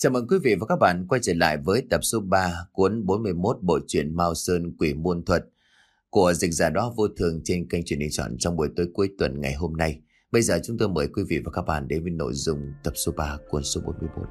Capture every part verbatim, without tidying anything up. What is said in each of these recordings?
Chào mừng quý vị và các bạn quay trở lại với tập số ba cuốn bốn mươi mốt bộ truyện Mao Sơn Quỷ Môn Thuật của dịch giả Đó Vô Thường trên kênh Truyền Hình Chọn trong buổi tối cuối tuần ngày hôm nay. Bây giờ chúng tôi mời quý vị và các bạn đến với nội dung tập số ba cuốn số bốn mươi mốt.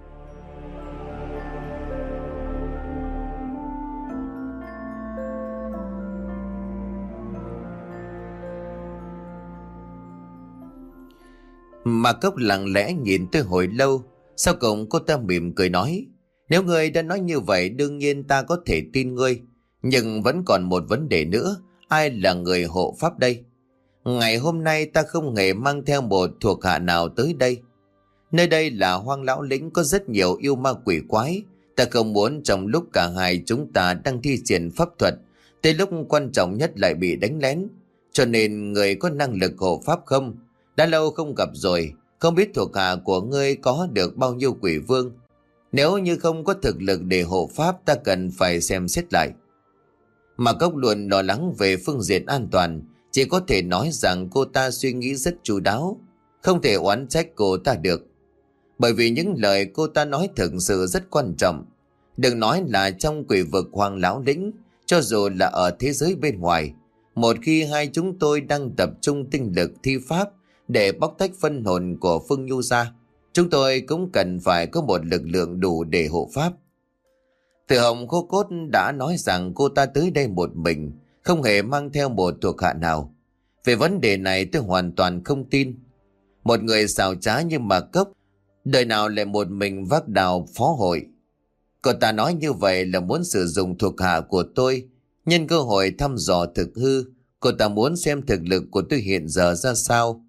Mà Cốc lặng lẽ nhìn tôi hồi lâu. Sau cùng cô ta mỉm cười nói: Nếu ngươi đã nói như vậy đương nhiên ta có thể tin ngươi. Nhưng vẫn còn một vấn đề nữa. Ai là người hộ pháp đây? Ngày hôm nay ta không hề mang theo một thuộc hạ nào tới đây. Nơi đây là Hoang Lão Lĩnh, có rất nhiều yêu ma quỷ quái. Ta không muốn trong lúc cả hai chúng ta đang thi triển pháp thuật, tới lúc quan trọng nhất lại bị đánh lén. Cho nên người có năng lực hộ pháp không? Đã lâu không gặp rồi, không biết thuộc hạ của ngươi có được bao nhiêu quỷ vương. Nếu như không có thực lực để hộ pháp, ta cần phải xem xét lại. Mà Cốc luôn lo lắng về phương diện an toàn, chỉ có thể nói rằng cô ta suy nghĩ rất chu đáo, không thể oán trách cô ta được. Bởi vì những lời cô ta nói thực sự rất quan trọng. Đừng nói là trong quỷ vực Hoang Lão Lĩnh, cho dù là ở thế giới bên ngoài, một khi hai chúng tôi đang tập trung tinh lực thi pháp để bóc tách phân hồn của Phương Nhu ra, chúng tôi cũng cần phải có một lực lượng đủ để hộ pháp. Từ Hồng Khô Cốt đã nói rằng cô ta tới đây một mình, không hề mang theo một thuộc hạ nào. Về vấn đề này tôi hoàn toàn không tin. Một người xảo trá như Mạc Cốc, đời nào lại một mình vác đào phó hội. Cô ta nói như vậy là muốn sử dụng thuộc hạ của tôi, nhân cơ hội thăm dò thực hư. Cô ta muốn xem thực lực của tôi hiện giờ ra sao.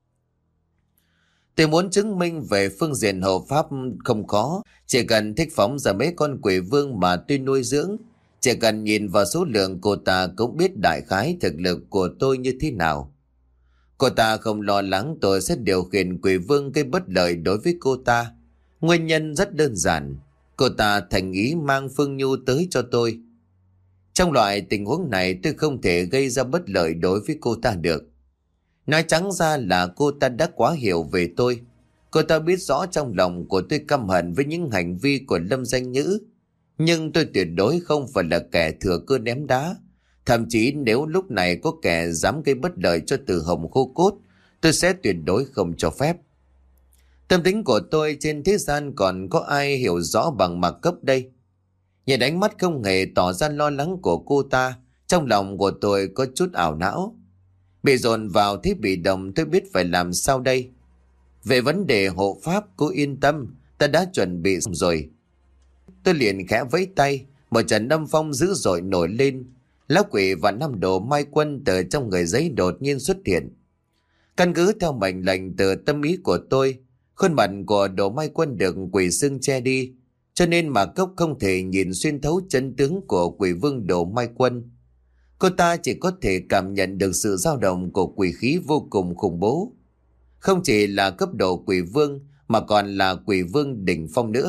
Tôi muốn chứng minh về phương diện hộ pháp không khó, chỉ cần thích phóng ra mấy con quỷ vương mà tôi nuôi dưỡng. Chỉ cần nhìn vào số lượng, cô ta cũng biết đại khái thực lực của tôi như thế nào. Cô ta không lo lắng tôi sẽ điều khiển quỷ vương gây bất lợi đối với cô ta. Nguyên nhân rất đơn giản, cô ta thành ý mang Phương Nhu tới cho tôi. Trong loại tình huống này tôi không thể gây ra bất lợi đối với cô ta được. Nói trắng ra là cô ta đã quá hiểu về tôi. Cô ta biết rõ trong lòng của tôi căm hận với những hành vi của Lâm Danh Nhữ. Nhưng tôi tuyệt đối không phải là kẻ thừa cơ ném đá. Thậm chí nếu lúc này có kẻ dám gây bất lợi cho Từ Hồng Khô Cốt, tôi sẽ tuyệt đối không cho phép. Tâm tính của tôi trên thế gian còn có ai hiểu rõ bằng Mạc Cốc đây? Nhìn ánh mắt không hề tỏ ra lo lắng của cô ta, trong lòng của tôi có chút ảo não. Bị dồn vào thế bị động, tôi biết phải làm sao đây. Về vấn đề hộ pháp, cô yên tâm, ta đã chuẩn bị xong rồi. Tôi liền khẽ vẫy tay, một trận âm phong dữ dội nổi lên. Lão quỷ và năm đồ mai quân từ trong người giấy đột nhiên xuất hiện. Căn cứ theo mệnh lệnh từ tâm ý của tôi, khuôn mặt của đồ mai quân được quỷ xương che đi, cho nên mà Cốc không thể nhìn xuyên thấu chân tướng của quỷ vương đồ mai quân. Cô ta chỉ có thể cảm nhận được sự dao động của quỷ khí vô cùng khủng bố. Không chỉ là cấp độ quỷ vương mà còn là quỷ vương đỉnh phong nữa.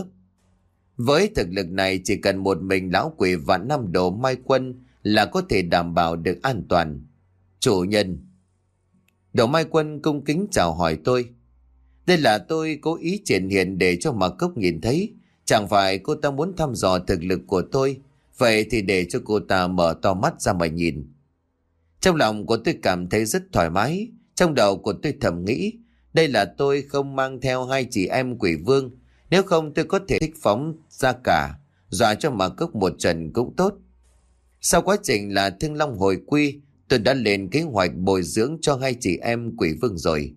Với thực lực này chỉ cần một mình lão quỷ và năm đồ mai quân là có thể đảm bảo được an toàn. Chủ nhân. Đồ mai quân cung kính chào hỏi tôi. Đây là tôi cố ý triển hiện để cho Mạc Cốc nhìn thấy. Chẳng phải cô ta muốn thăm dò thực lực của tôi. Vậy thì để cho cô ta mở to mắt ra mà nhìn. Trong lòng của tôi cảm thấy rất thoải mái. Trong đầu của tôi thầm nghĩ, đây là tôi không mang theo hai chị em quỷ vương. Nếu không tôi có thể thích phóng ra cả, dọa cho Mạc Cốc một trận cũng tốt. Sau quá trình là Thương Long hồi quy, tôi đã lên kế hoạch bồi dưỡng cho hai chị em quỷ vương rồi.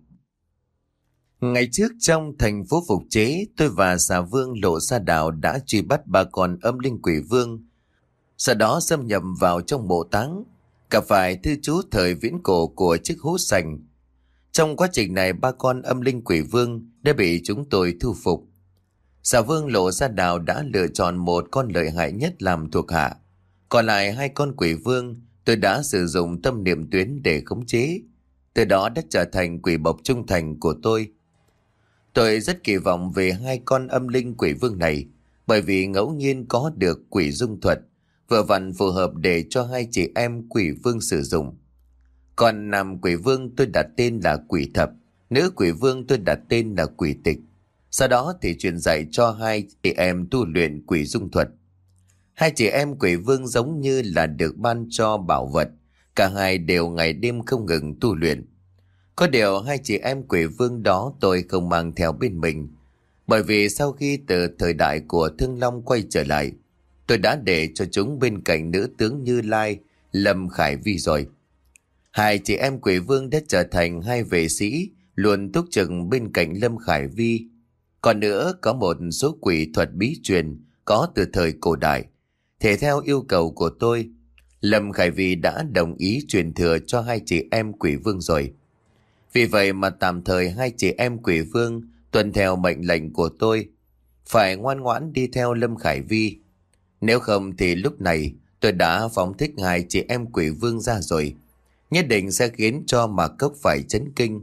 Ngày trước trong thành phố phục chế, tôi và xà vương Lộ Sa Đảo đã truy bắt ba con âm linh quỷ vương. Sau đó xâm nhập vào trong mộ táng, gặp phải thư chú thời viễn cổ của chiếc hố sành. Trong quá trình này ba con âm linh quỷ vương đã bị chúng tôi thu phục. Xà vương Lộ Sa Đảo đã lựa chọn một con lợi hại nhất làm thuộc hạ. Còn lại hai con quỷ vương tôi đã sử dụng tâm niệm tuyến để khống chế. Từ đó đã trở thành quỷ bộc trung thành của tôi. Tôi rất kỳ vọng về hai con âm linh quỷ vương này, bởi vì ngẫu nhiên có được quỷ dung thuật, vừa vặn phù hợp để cho hai chị em quỷ vương sử dụng. Còn nam quỷ vương tôi đặt tên là Quỷ Thập, nữ quỷ vương tôi đặt tên là Quỷ Tịch. Sau đó thì truyền dạy cho hai chị em tu luyện quỷ dung thuật. Hai chị em quỷ vương giống như là được ban cho bảo vật. Cả hai đều ngày đêm không ngừng tu luyện. Có điều hai chị em quỷ vương đó tôi không mang theo bên mình. Bởi vì sau khi từ thời đại của Thương Long quay trở lại, tôi đã để cho chúng bên cạnh nữ tướng Như Lai, Lâm Khải Vi rồi. Hai chị em quỷ vương đã trở thành hai vệ sĩ luôn túc trực bên cạnh Lâm Khải Vi. Còn nữa có một số quỷ thuật bí truyền có từ thời cổ đại. Thể theo yêu cầu của tôi, Lâm Khải Vi đã đồng ý truyền thừa cho hai chị em quỷ vương rồi. Vì vậy mà tạm thời hai chị em quỷ vương tuân theo mệnh lệnh của tôi, phải ngoan ngoãn đi theo Lâm Khải Vi. Nếu không thì lúc này tôi đã phóng thích hai chị em quỷ vương ra rồi, nhất định sẽ khiến cho Mạc Cốc phải chấn kinh.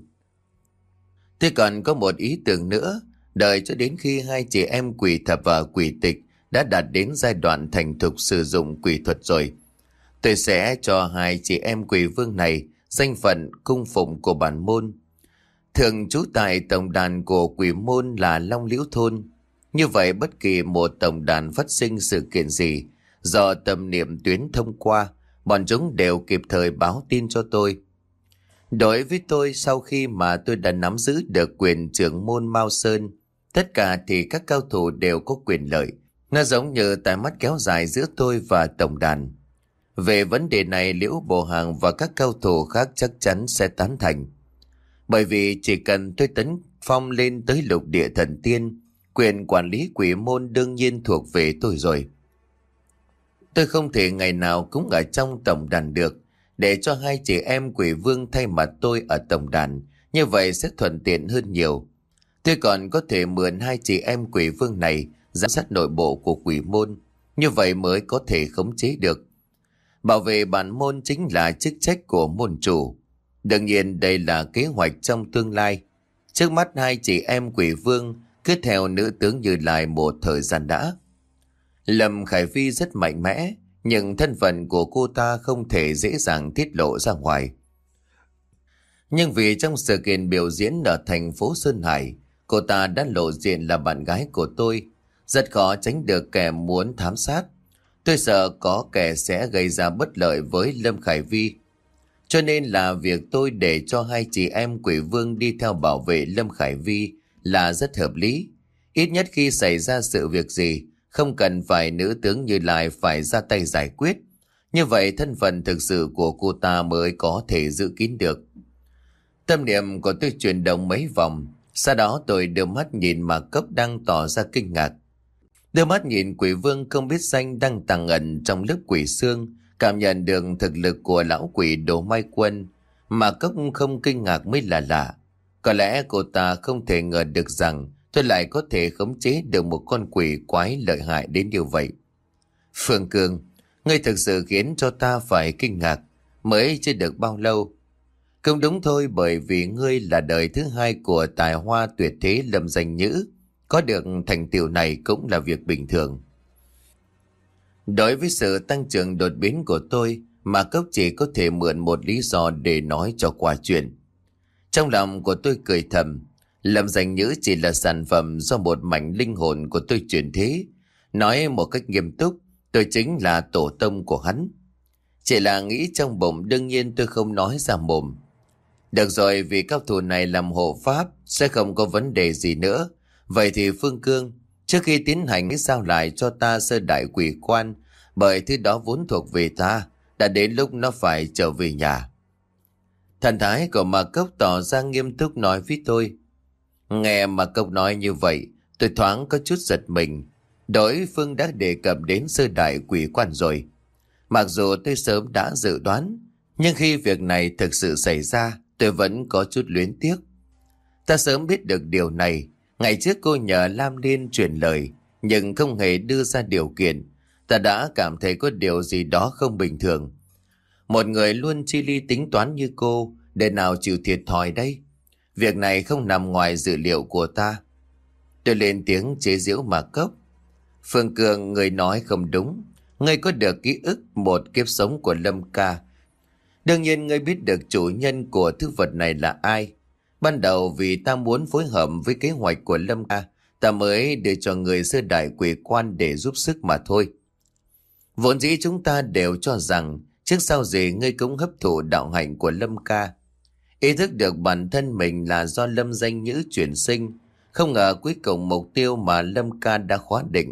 Tôi còn có một ý tưởng nữa, đợi cho đến khi hai chị em quỷ thập và quỷ tịch đã đạt đến giai đoạn thành thục sử dụng quỷ thuật rồi, tôi sẽ cho hai chị em quỷ vương này danh phận cung phụng của bản môn. Thường trú tại tổng đàn của quỷ môn là Long Liễu Thôn. Như vậy bất kỳ một tổng đàn phát sinh sự kiện gì, do tâm niệm tuyến thông qua, bọn chúng đều kịp thời báo tin cho tôi. Đối với tôi, sau khi mà tôi đã nắm giữ được quyền trưởng môn Mao Sơn, tất cả thì các cao thủ đều có quyền lợi. Nó giống như tai mắt kéo dài giữa tôi và tổng đàn. Về vấn đề này, Liễu Bộ Hàng và các cao thủ khác chắc chắn sẽ tán thành. Bởi vì chỉ cần tôi tấn phong lên tới lục địa thần tiên, quyền quản lý quỷ môn đương nhiên thuộc về tôi rồi. Tôi không thể ngày nào cũng ở trong tổng đàn được, để cho hai chị em quỷ vương thay mặt tôi ở tổng đàn, như vậy sẽ thuận tiện hơn nhiều. Tôi còn có thể mượn hai chị em quỷ vương này giám sát nội bộ của quỷ môn, như vậy mới có thể khống chế được. Bảo vệ bản môn chính là chức trách của môn chủ. Đương nhiên đây là kế hoạch trong tương lai. Trước mắt hai chị em quỷ vương cứ theo nữ tướng Như Lai một thời gian đã. Lâm Khải Vi rất mạnh mẽ, nhưng thân phận của cô ta không thể dễ dàng tiết lộ ra ngoài. Nhưng vì trong sự kiện biểu diễn ở thành phố Sơn Hải, cô ta đã lộ diện là bạn gái của tôi, rất khó tránh được kẻ muốn thám sát. Tôi sợ có kẻ sẽ gây ra bất lợi với Lâm Khải Vi. Cho nên là việc tôi để cho hai chị em quỷ vương đi theo bảo vệ Lâm Khải Vi là rất hợp lý. Ít nhất khi xảy ra sự việc gì, không cần phải nữ tướng Như Lai phải ra tay giải quyết. Như vậy thân phận thực sự của cô ta mới có thể giữ kín được. Tâm niệm của tôi chuyển động mấy vòng. Sau đó tôi đưa mắt nhìn Mạc Cốc đang tỏ ra kinh ngạc. Đưa mắt nhìn quỷ vương không biết danh đang tàng ẩn trong lớp quỷ xương, cảm nhận được thực lực của lão quỷ Đồ Mai Quân. Mạc Cốc không kinh ngạc mới là lạ. Có lẽ cô ta không thể ngờ được rằng tôi lại có thể khống chế được một con quỷ quái lợi hại đến như vậy. Phương Cương, ngươi thực sự khiến cho ta phải kinh ngạc. Mới chưa được bao lâu. Không đúng thôi, bởi vì ngươi là đời thứ hai của tài hoa tuyệt thế Lâm Danh Nhữ. Có được thành tựu này cũng là việc bình thường. Đối với sự tăng trưởng đột biến của tôi, Mạc Cốc chỉ có thể mượn một lý do để nói cho qua chuyện. Trong lòng của tôi cười thầm, Lâm Danh Nhữ chỉ là sản phẩm do một mảnh linh hồn của tôi chuyển thế. Nói một cách nghiêm túc, tôi chính là tổ tông của hắn. Chỉ là nghĩ trong bụng, đương nhiên tôi không nói ra mồm. Được rồi, vì cao thủ này làm hộ pháp sẽ không có vấn đề gì nữa. Vậy thì Phương Cương, trước khi tiến hành giao lại cho ta sơ đại quỷ quan, bởi thứ đó vốn thuộc về ta, đã đến lúc nó phải trở về nhà. Thần thái của Mạc Cốc tỏ ra nghiêm túc nói với tôi. Nghe Mạc Cốc nói như vậy, tôi thoáng có chút giật mình. Đối phương đã đề cập đến sơ đại quỷ quan rồi. Mặc dù tôi sớm đã dự đoán, nhưng khi việc này thực sự xảy ra, tôi vẫn có chút luyến tiếc. Ta sớm biết được điều này. Ngày trước cô nhờ Lam Liên truyền lời, nhưng không hề đưa ra điều kiện. Ta đã cảm thấy có điều gì đó không bình thường. Một người luôn chi ly tính toán như cô, để nào chịu thiệt thòi đây? Việc này không nằm ngoài dự liệu của ta. Tôi lên tiếng chế giễu Mạc Cốc. Phương Cường, người nói không đúng. Ngươi có được ký ức một kiếp sống của Lâm ca. Đương nhiên ngươi biết được chủ nhân của thứ vật này là ai. Ban đầu vì ta muốn phối hợp với kế hoạch của Lâm ca, ta mới đưa cho người sơ đại quỷ quan để giúp sức mà thôi. Vốn dĩ chúng ta đều cho rằng trước sau gì ngươi cũng hấp thụ đạo hạnh của Lâm ca. Ý thức được bản thân mình là do Lâm Danh Nhữ chuyển sinh. Không ngờ cuối cùng mục tiêu mà Lâm ca đã khóa định,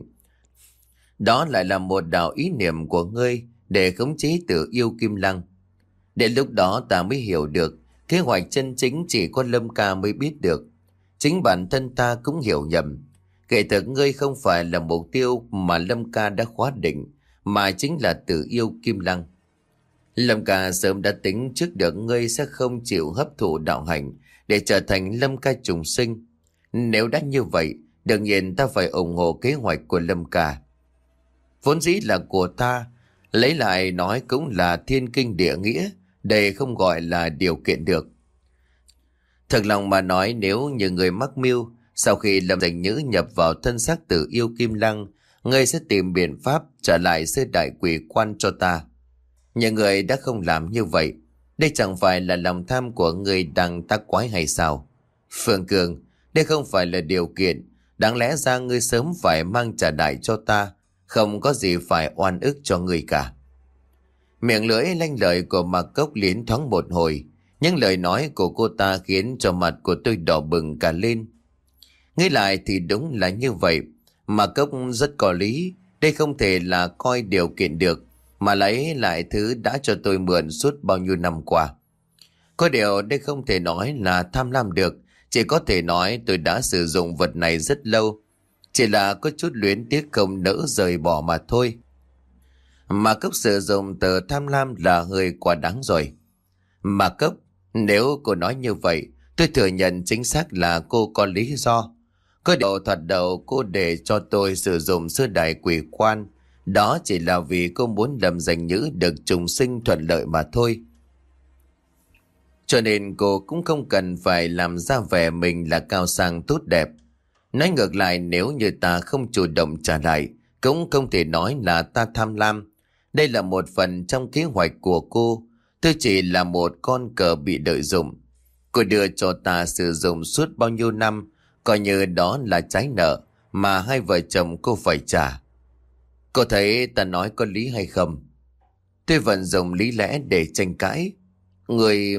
đó lại là một đạo ý niệm của ngươi để khống chế Tử Yêu Kim Lăng. Đến lúc đó ta mới hiểu được kế hoạch chân chính chỉ có Lâm ca mới biết được. Chính bản thân ta cũng hiểu nhầm. Kể thực ngươi không phải là mục tiêu mà Lâm ca đã khóa định, mà chính là Tử Yêu Kim Lăng. Lâm ca sớm đã tính trước được ngươi sẽ không chịu hấp thụ đạo hành để trở thành Lâm ca trùng sinh. Nếu đã như vậy, đương nhiên ta phải ủng hộ kế hoạch của Lâm ca. Vốn dĩ là của ta, lấy lại nói cũng là thiên kinh địa nghĩa, đây không gọi là điều kiện được. Thật lòng mà nói, nếu như người mắc mưu, sau khi Lâm Danh Nhữ nhập vào thân xác Tử Yêu Kim Lăng, ngươi sẽ tìm biện pháp trả lại sơ đại quỷ quan cho ta. Nhưng người đã không làm như vậy, đây chẳng phải là lòng tham của người đang tác quái hay sao? Phương Cường, đây không phải là điều kiện, đáng lẽ ra ngươi sớm phải mang trả lại cho ta, không có gì phải oan ức cho người cả. Miệng lưỡi lanh lợi của Mạc Cốc liến thoáng một hồi, những lời nói của cô ta khiến cho mặt của tôi đỏ bừng cả lên. Nghĩ lại thì đúng là như vậy, Mạc Cốc rất có lý, đây không thể là coi điều kiện được, mà lấy lại thứ đã cho tôi mượn suốt bao nhiêu năm qua. Có điều đây không thể nói là tham lam được, chỉ có thể nói tôi đã sử dụng vật này rất lâu, chỉ là có chút luyến tiếc không nỡ rời bỏ mà thôi. Mà Cốc sử dụng từ tham lam là hơi quá đáng rồi. Mà Cốc, nếu cô nói như vậy, tôi thừa nhận chính xác là cô có lý do. Có điều thoạt đầu cô để cho tôi sử dụng sơ đại quỷ quan, đó chỉ là vì cô muốn Lâm Danh Nhữ được trùng sinh thuận lợi mà thôi. Cho nên cô cũng không cần phải làm ra vẻ mình là cao sang tốt đẹp. Nói ngược lại, nếu như ta không chủ động trả lại, cũng không thể nói là ta tham lam. Đây là một phần trong kế hoạch của cô. Tôi chỉ là một con cờ bị lợi dụng. Cô đưa cho ta sử dụng suốt bao nhiêu năm, coi như đó là trái nợ mà hai vợ chồng cô phải trả. Cô thấy ta nói có lý hay không? Tôi vẫn dùng lý lẽ để tranh cãi. Người...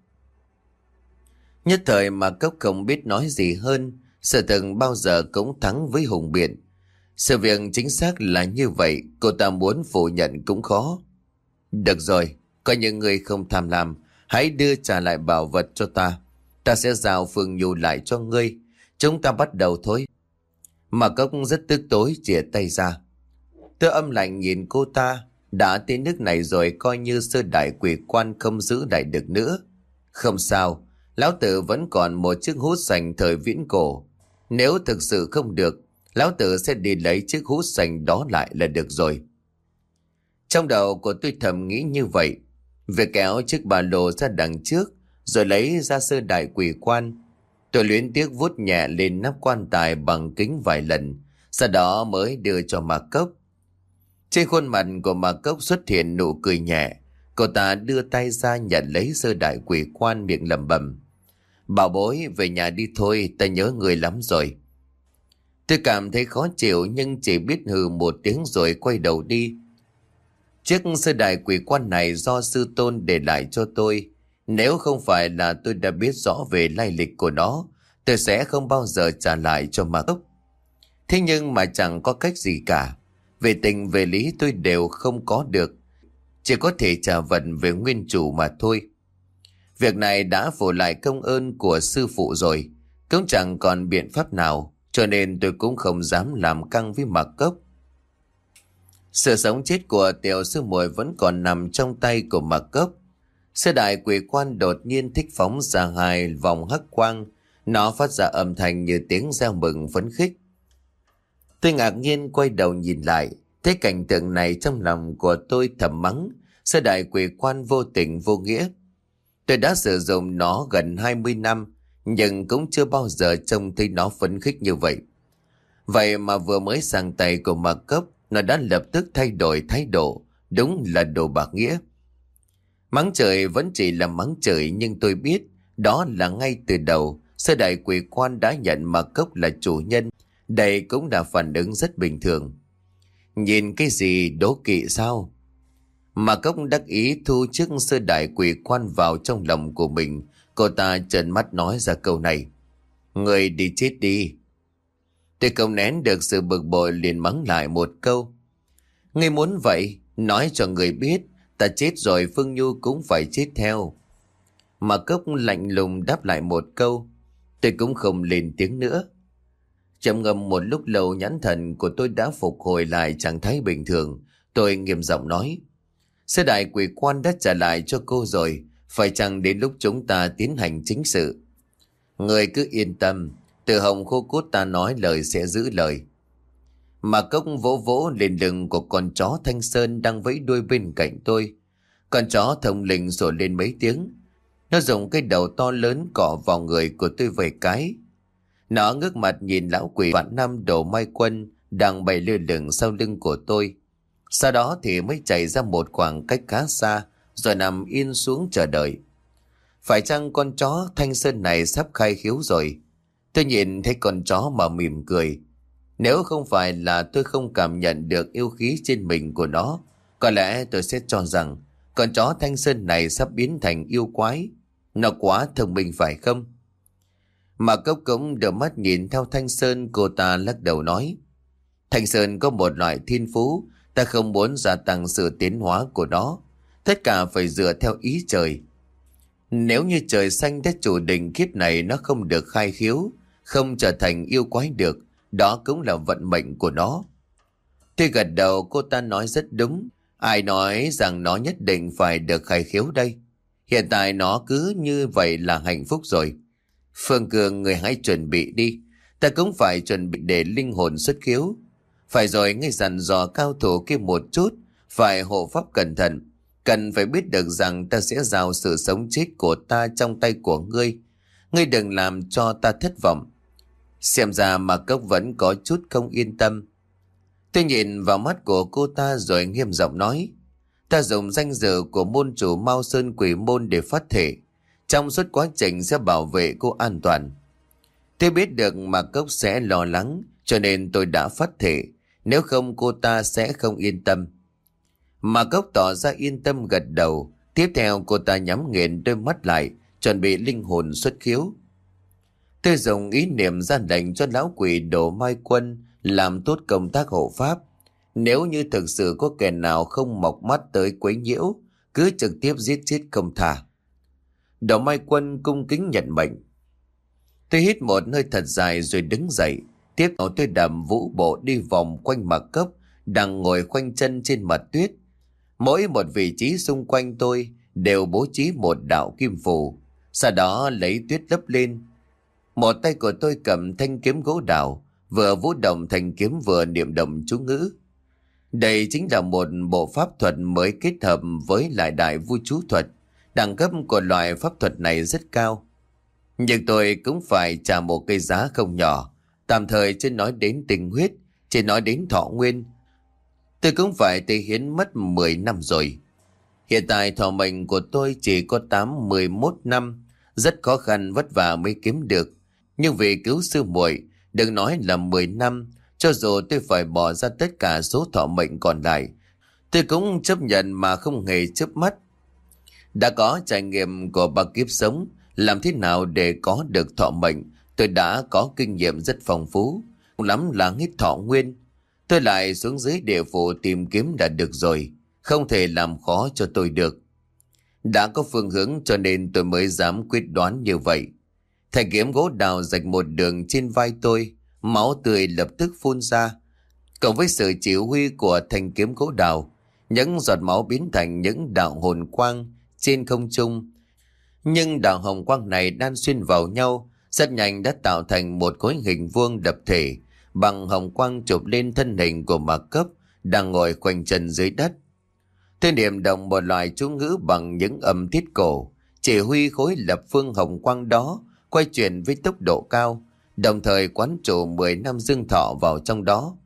Nhất thời mà Cốc không biết nói gì hơn. Sự thật bao giờ cũng thắng với hùng biện. Sự việc chính xác là như vậy, cô ta muốn phủ nhận cũng khó. Được rồi, coi như người không tham lam, hãy đưa trả lại bảo vật cho ta. Ta sẽ giao Phương Nhu lại cho ngươi. Chúng ta bắt đầu thôi. Mà Cốc rất tức tối chìa tay ra. Tôi âm lạnh nhìn cô ta. Đã tới nước này rồi, coi như sơ đại quỷ quan không giữ lại được nữa. Không sao, lão tử vẫn còn một chiếc hút sành thời viễn cổ. Nếu thực sự không được, lão tử sẽ đi lấy chiếc hút sành đó lại là được rồi. Trong đầu của tôi thầm nghĩ như vậy. Việc kéo chiếc ba lô ra đằng trước, rồi lấy ra sơ đại quỷ quan. Tôi luyến tiếc vuốt nhẹ lên nắp quan tài bằng kính vài lần, sau đó mới đưa cho Mạc Cốc. Trên khuôn mặt của Mạc Cốc xuất hiện nụ cười nhẹ. Cô ta đưa tay ra nhận lấy sơ đại quỷ quan, miệng lẩm bẩm: Bảo bối, về nhà đi thôi, ta nhớ người lắm rồi. Tôi cảm thấy khó chịu nhưng chỉ biết hừ một tiếng rồi quay đầu đi. Chiếc sơ đại quỷ quan này do sư tôn để lại cho tôi. Nếu không phải là tôi đã biết rõ về lai lịch của nó, tôi sẽ không bao giờ trả lại cho Mạc Cốc. Thế nhưng mà chẳng có cách gì cả. Về tình về lý tôi đều không có được. Chỉ có thể trả vận về nguyên chủ mà thôi. Việc này đã phủ lại công ơn của sư phụ rồi, cũng chẳng còn biện pháp nào, cho nên tôi cũng không dám làm căng với Mạc Cốc. Sự sống chết của tiểu sư muội vẫn còn nằm trong tay của Mạc Cốc. Sơ đại quỷ quan đột nhiên thích phóng ra hai vòng hắc quang, nó phát ra âm thanh như tiếng reo mừng phấn khích. Tôi ngạc nhiên quay đầu nhìn lại, thấy cảnh tượng này trong lòng của tôi thầm mắng, sơ đại quỷ quan vô tình vô nghĩa. Tôi đã sử dụng nó gần hai mươi năm, nhưng cũng chưa bao giờ trông thấy nó phấn khích như vậy. Vậy mà vừa mới sang tay của Mạc Cốc, nó đã lập tức thay đổi thái độ, đúng là đồ bạc nghĩa. Mắng trời vẫn chỉ là mắng trời, nhưng tôi biết đó là ngay từ đầu, sơ đại quỷ quan đã nhận Mạc Cốc là chủ nhân, Đây cũng là phản ứng rất bình thường. Nhìn cái gì đố kỵ sao? Mà Cốc đắc ý thu chiếc sơ đại quỷ quan vào trong lòng của mình. Cô ta trợn mắt nói ra câu này. Người đi chết đi. Tôi không nén được sự bực bội liền mắng lại một câu. Ngươi muốn vậy, nói cho người biết, ta chết rồi Phương Nhu cũng phải chết theo. Mà Cốc lạnh lùng đáp lại một câu. Tôi cũng không lên tiếng nữa. Trầm ngâm một lúc lâu, nhãn thần của tôi đã phục hồi lại trạng thái bình thường. Tôi nghiêm giọng nói. Sơ đại quỷ quan đã trả lại cho cô rồi, phải chăng đến lúc chúng ta tiến hành chính sự? Người cứ yên tâm, từ hồng khô cốt ta nói lời sẽ giữ lời. Mà Cốc vỗ vỗ lên lưng của con chó Thanh Sơn đang vẫy đuôi bên cạnh tôi. Con chó thông linh sủa lên mấy tiếng. Nó dùng cái đầu to lớn cọ vào người của tôi vài cái. Nó ngước mặt nhìn lão quỷ vạn năm Đồ Mai Quân đang bày lơ lửng sau lưng của tôi. Sau đó thì mới chạy ra một khoảng cách khá xa, rồi nằm yên xuống chờ đợi. Phải chăng con chó Thanh Sơn này sắp khai khiếu rồi? Tôi nhìn thấy con chó mà mỉm cười. Nếu không phải là tôi không cảm nhận được yêu khí trên mình của nó, có lẽ tôi sẽ cho rằng con chó Thanh Sơn này sắp biến thành yêu quái. Nó quá thông minh phải không? Mà Cốc cũng đưa mắt nhìn theo Thanh Sơn. Cô ta lắc đầu nói. Thanh Sơn có một loại thiên phú, ta không muốn gia tăng sự tiến hóa của nó. Tất cả phải dựa theo ý trời. Nếu như trời xanh đã chủ định kiếp này nó không được khai khiếu, không trở thành yêu quái được, đó cũng là vận mệnh của nó. Tôi gật đầu. Cô ta nói rất đúng. Ai nói rằng nó nhất định phải được khai khiếu đây? Hiện tại nó cứ như vậy là hạnh phúc rồi. Phương Cường, người hãy chuẩn bị đi. Ta cũng phải chuẩn bị để linh hồn xuất khiếu. Phải rồi, ngươi dặn dò cao thủ kia một chút, phải hộ pháp cẩn thận. Cần phải biết được rằng ta sẽ giao sự sống chết của ta trong tay của ngươi. Ngươi đừng làm cho ta thất vọng. Xem ra mà Cốc vẫn có chút không yên tâm. Tôi nhìn vào mắt của cô ta rồi nghiêm giọng nói. Ta dùng danh dự của môn chủ Mao Sơn Quỷ Môn để phát thể. Trong suốt quá trình sẽ bảo vệ cô an toàn. Tôi biết được mà Cốc sẽ lo lắng, cho nên tôi đã phát thể. Nếu không cô ta sẽ không yên tâm. Mà Cốc tỏ ra yên tâm gật đầu. Tiếp theo cô ta nhắm nghiền đôi mắt lại, chuẩn bị linh hồn xuất khiếu. Tôi dùng ý niệm ra lệnh cho lão quỷ Đồ Mai Quân làm tốt công tác hộ pháp. Nếu như thực sự có kẻ nào không mọc mắt tới quấy nhiễu, cứ trực tiếp giết chết không thả. Đồ Mai Quân cung kính nhận mệnh. Tôi hít một hơi thật dài rồi đứng dậy. Tiếp theo tôi đầm vũ bộ đi vòng quanh Mạc Cốc đang ngồi khoanh chân trên mặt tuyết. Mỗi một vị trí xung quanh tôi đều bố trí một đạo kim phù. Sau đó lấy tuyết lấp lên. Một tay của tôi cầm thanh kiếm gỗ đào, vừa vũ động thanh kiếm vừa niệm động chú ngữ. Đây chính là một bộ pháp thuật mới kết hợp với lại đại vu chú thuật. Đẳng cấp của loại pháp thuật này rất cao. Nhưng tôi cũng phải trả một cái giá không nhỏ. Tạm thời chưa nói đến tình huyết, chỉ nói đến thọ nguyên. Tôi cũng phải tây hiến mất mười năm rồi. Hiện tại thọ mệnh của tôi chỉ có tám mười mốt năm. Rất khó khăn vất vả mới kiếm được. Nhưng vì cứu sư muội, đừng nói là mười năm, cho dù tôi phải bỏ ra tất cả số thọ mệnh còn lại, tôi cũng chấp nhận mà không hề chớp mắt. Đã có trải nghiệm của ba kiếp sống, làm thế nào để có được thọ mệnh, tôi đã có kinh nghiệm rất phong phú, lắm là hết thọ nguyên. Tôi lại xuống dưới địa phủ tìm kiếm đã được rồi, không thể làm khó cho tôi được. Đã có phương hướng cho nên tôi mới dám quyết đoán như vậy. Thanh kiếm gỗ đào rạch một đường trên vai tôi, máu tươi lập tức phun ra. Cộng với sự chỉ huy của thanh kiếm gỗ đào, những giọt máu biến thành những đạo hồn quang trên không trung. Nhưng đạo hồng quang này đan xuyên vào nhau, rất nhanh đã tạo thành một khối hình vuông đập thể, bằng hồng quang chụp lên thân hình của Mạc Cốc đang ngồi khoanh chân dưới đất. Tôi niệm động một loại chú ngữ bằng những âm thiết cổ, chỉ huy khối lập phương hồng quang đó quay chuyển với tốc độ cao, đồng thời quán trụ mười năm dương thọ vào trong đó.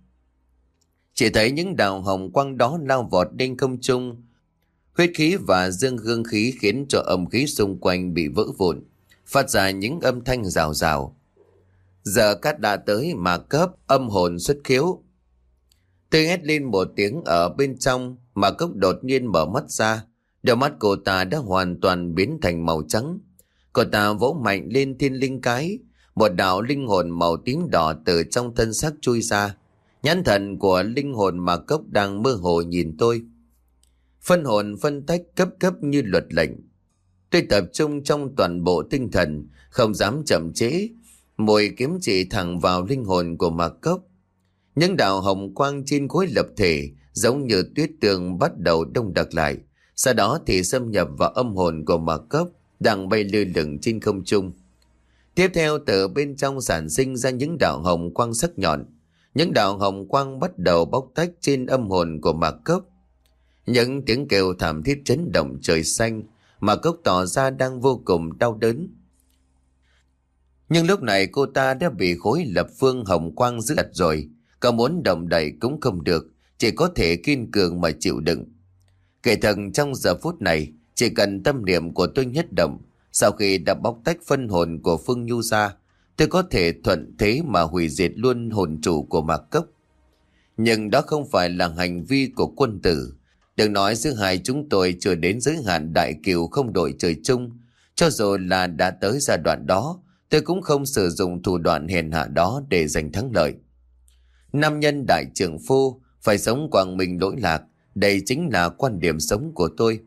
Chỉ thấy những đạo hồng quang đó lao vọt lên không trung, huyết khí và dương hương khí khiến cho âm khí xung quanh bị vỡ vụn, phát ra những âm thanh rào rào. Giờ cát đã tới mà cấp, âm hồn xuất khiếu. Tôi hét lên một tiếng ở bên trong, mà cốc đột nhiên mở mắt ra. Đôi mắt cô ta đã hoàn toàn biến thành màu trắng. Cô ta vỗ mạnh lên thiên linh cái. Một đạo linh hồn màu tím đỏ từ trong thân xác chui ra. Nhãn thần của linh hồn mà cốc đang mơ hồ nhìn tôi. Phân hồn phân tách cấp cấp như luật lệnh. Tôi tập trung trong toàn bộ tinh thần, không dám chậm trễ. Mùi kiếm chỉ thẳng vào linh hồn của Mạc Cốc. Những đạo hồng quang trên khối lập thể giống như tuyết tường bắt đầu đông đặc lại. Sau đó thì xâm nhập vào âm hồn của Mạc Cốc đang bay lơ lửng trên không trung. Tiếp theo từ bên trong sản sinh ra những đạo hồng quang sắc nhọn. Những đạo hồng quang bắt đầu bóc tách trên âm hồn của Mạc Cốc. Những tiếng kêu thảm thiết chấn động trời xanh. Mạc Cốc tỏ ra đang vô cùng đau đớn. Nhưng lúc này cô ta đã bị khối lập phương hồng quang giữ chặt rồi. Có muốn động đậy cũng không được, chỉ có thể kiên cường mà chịu đựng. Kể thật trong giờ phút này, chỉ cần tâm niệm của tôi nhất động, sau khi đã bóc tách phân hồn của Phương Nhu ra, tôi có thể thuận thế mà hủy diệt luôn hồn chủ của Mạc Cốc. Nhưng đó không phải là hành vi của quân tử. Đừng nói giữa hai chúng tôi chưa đến giới hạn đại kiều không đổi trời chung. Cho dù là đã tới giai đoạn đó, tôi cũng không sử dụng thủ đoạn hèn hạ đó để giành thắng lợi. Nam nhân đại trưởng phu phải sống quảng mình lỗi lạc. Đây chính là quan điểm sống của tôi.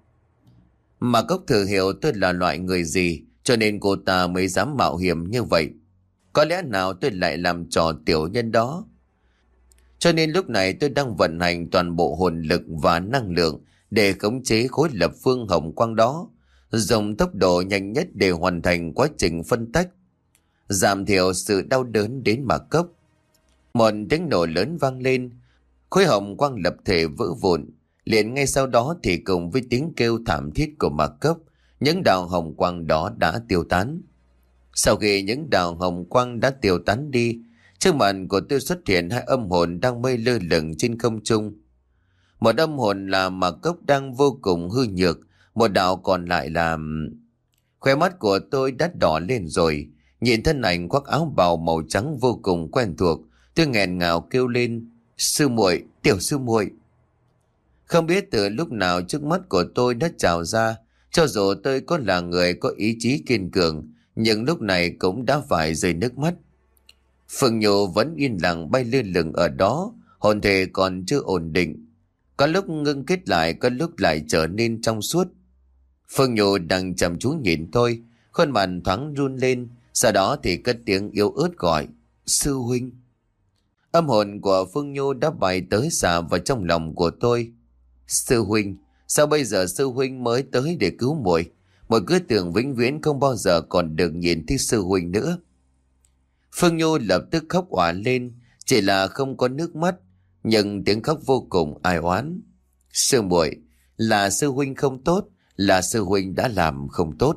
Mà Cốc thử hiểu tôi là loại người gì, cho nên cô ta mới dám mạo hiểm như vậy. Có lẽ nào tôi lại làm trò tiểu nhân đó. Cho nên lúc này tôi đang vận hành toàn bộ hồn lực và năng lượng để khống chế khối lập phương hồng quang đó, dùng tốc độ nhanh nhất để hoàn thành quá trình phân tách, giảm thiểu sự đau đớn đến Mạc Cốc. Một tiếng nổ lớn vang lên, khối hồng quang lập thể vỡ vụn. Liền ngay sau đó thì cùng với tiếng kêu thảm thiết của Mạc Cốc, những đạo hồng quang đó đã tiêu tán. Sau khi những đạo hồng quang đã tiêu tán đi, trước mặt của tôi xuất hiện hai âm hồn đang mây lơ lửng trên không trung. Một âm hồn là Mạc Cốc đang vô cùng hư nhược, một đạo còn lại là... Khóe mắt của tôi đã đỏ lên rồi, nhìn thân ảnh khoác áo bào màu trắng vô cùng quen thuộc, tôi nghẹn ngào kêu lên: "Sư muội, tiểu sư muội!" Không biết từ lúc nào trước mắt của tôi đã trào ra, cho dù tôi có là người có ý chí kiên cường, nhưng lúc này cũng đã phải rơi nước mắt. Phương Nhu vẫn yên lặng bay lơ lửng ở đó, hồn thể còn chưa ổn định. Có lúc ngưng kết lại, có lúc lại trở nên trong suốt. Phương Nhu đang chăm chú nhìn tôi, khuôn mặt thoáng run lên, sau đó thì cất tiếng yếu ớt gọi: "Sư huynh." Âm hồn của Phương Nhu đã bay tới xà vào trong lòng của tôi. "Sư huynh, sao bây giờ sư huynh mới tới để cứu muội? Muội cứ tưởng vĩnh viễn không bao giờ còn được nhìn thấy sư huynh nữa." Phương Nhu lập tức khóc òa lên, chỉ là không có nước mắt, nhưng tiếng khóc vô cùng ai oán. "Sư muội, là sư huynh không tốt, là sư huynh đã làm không tốt."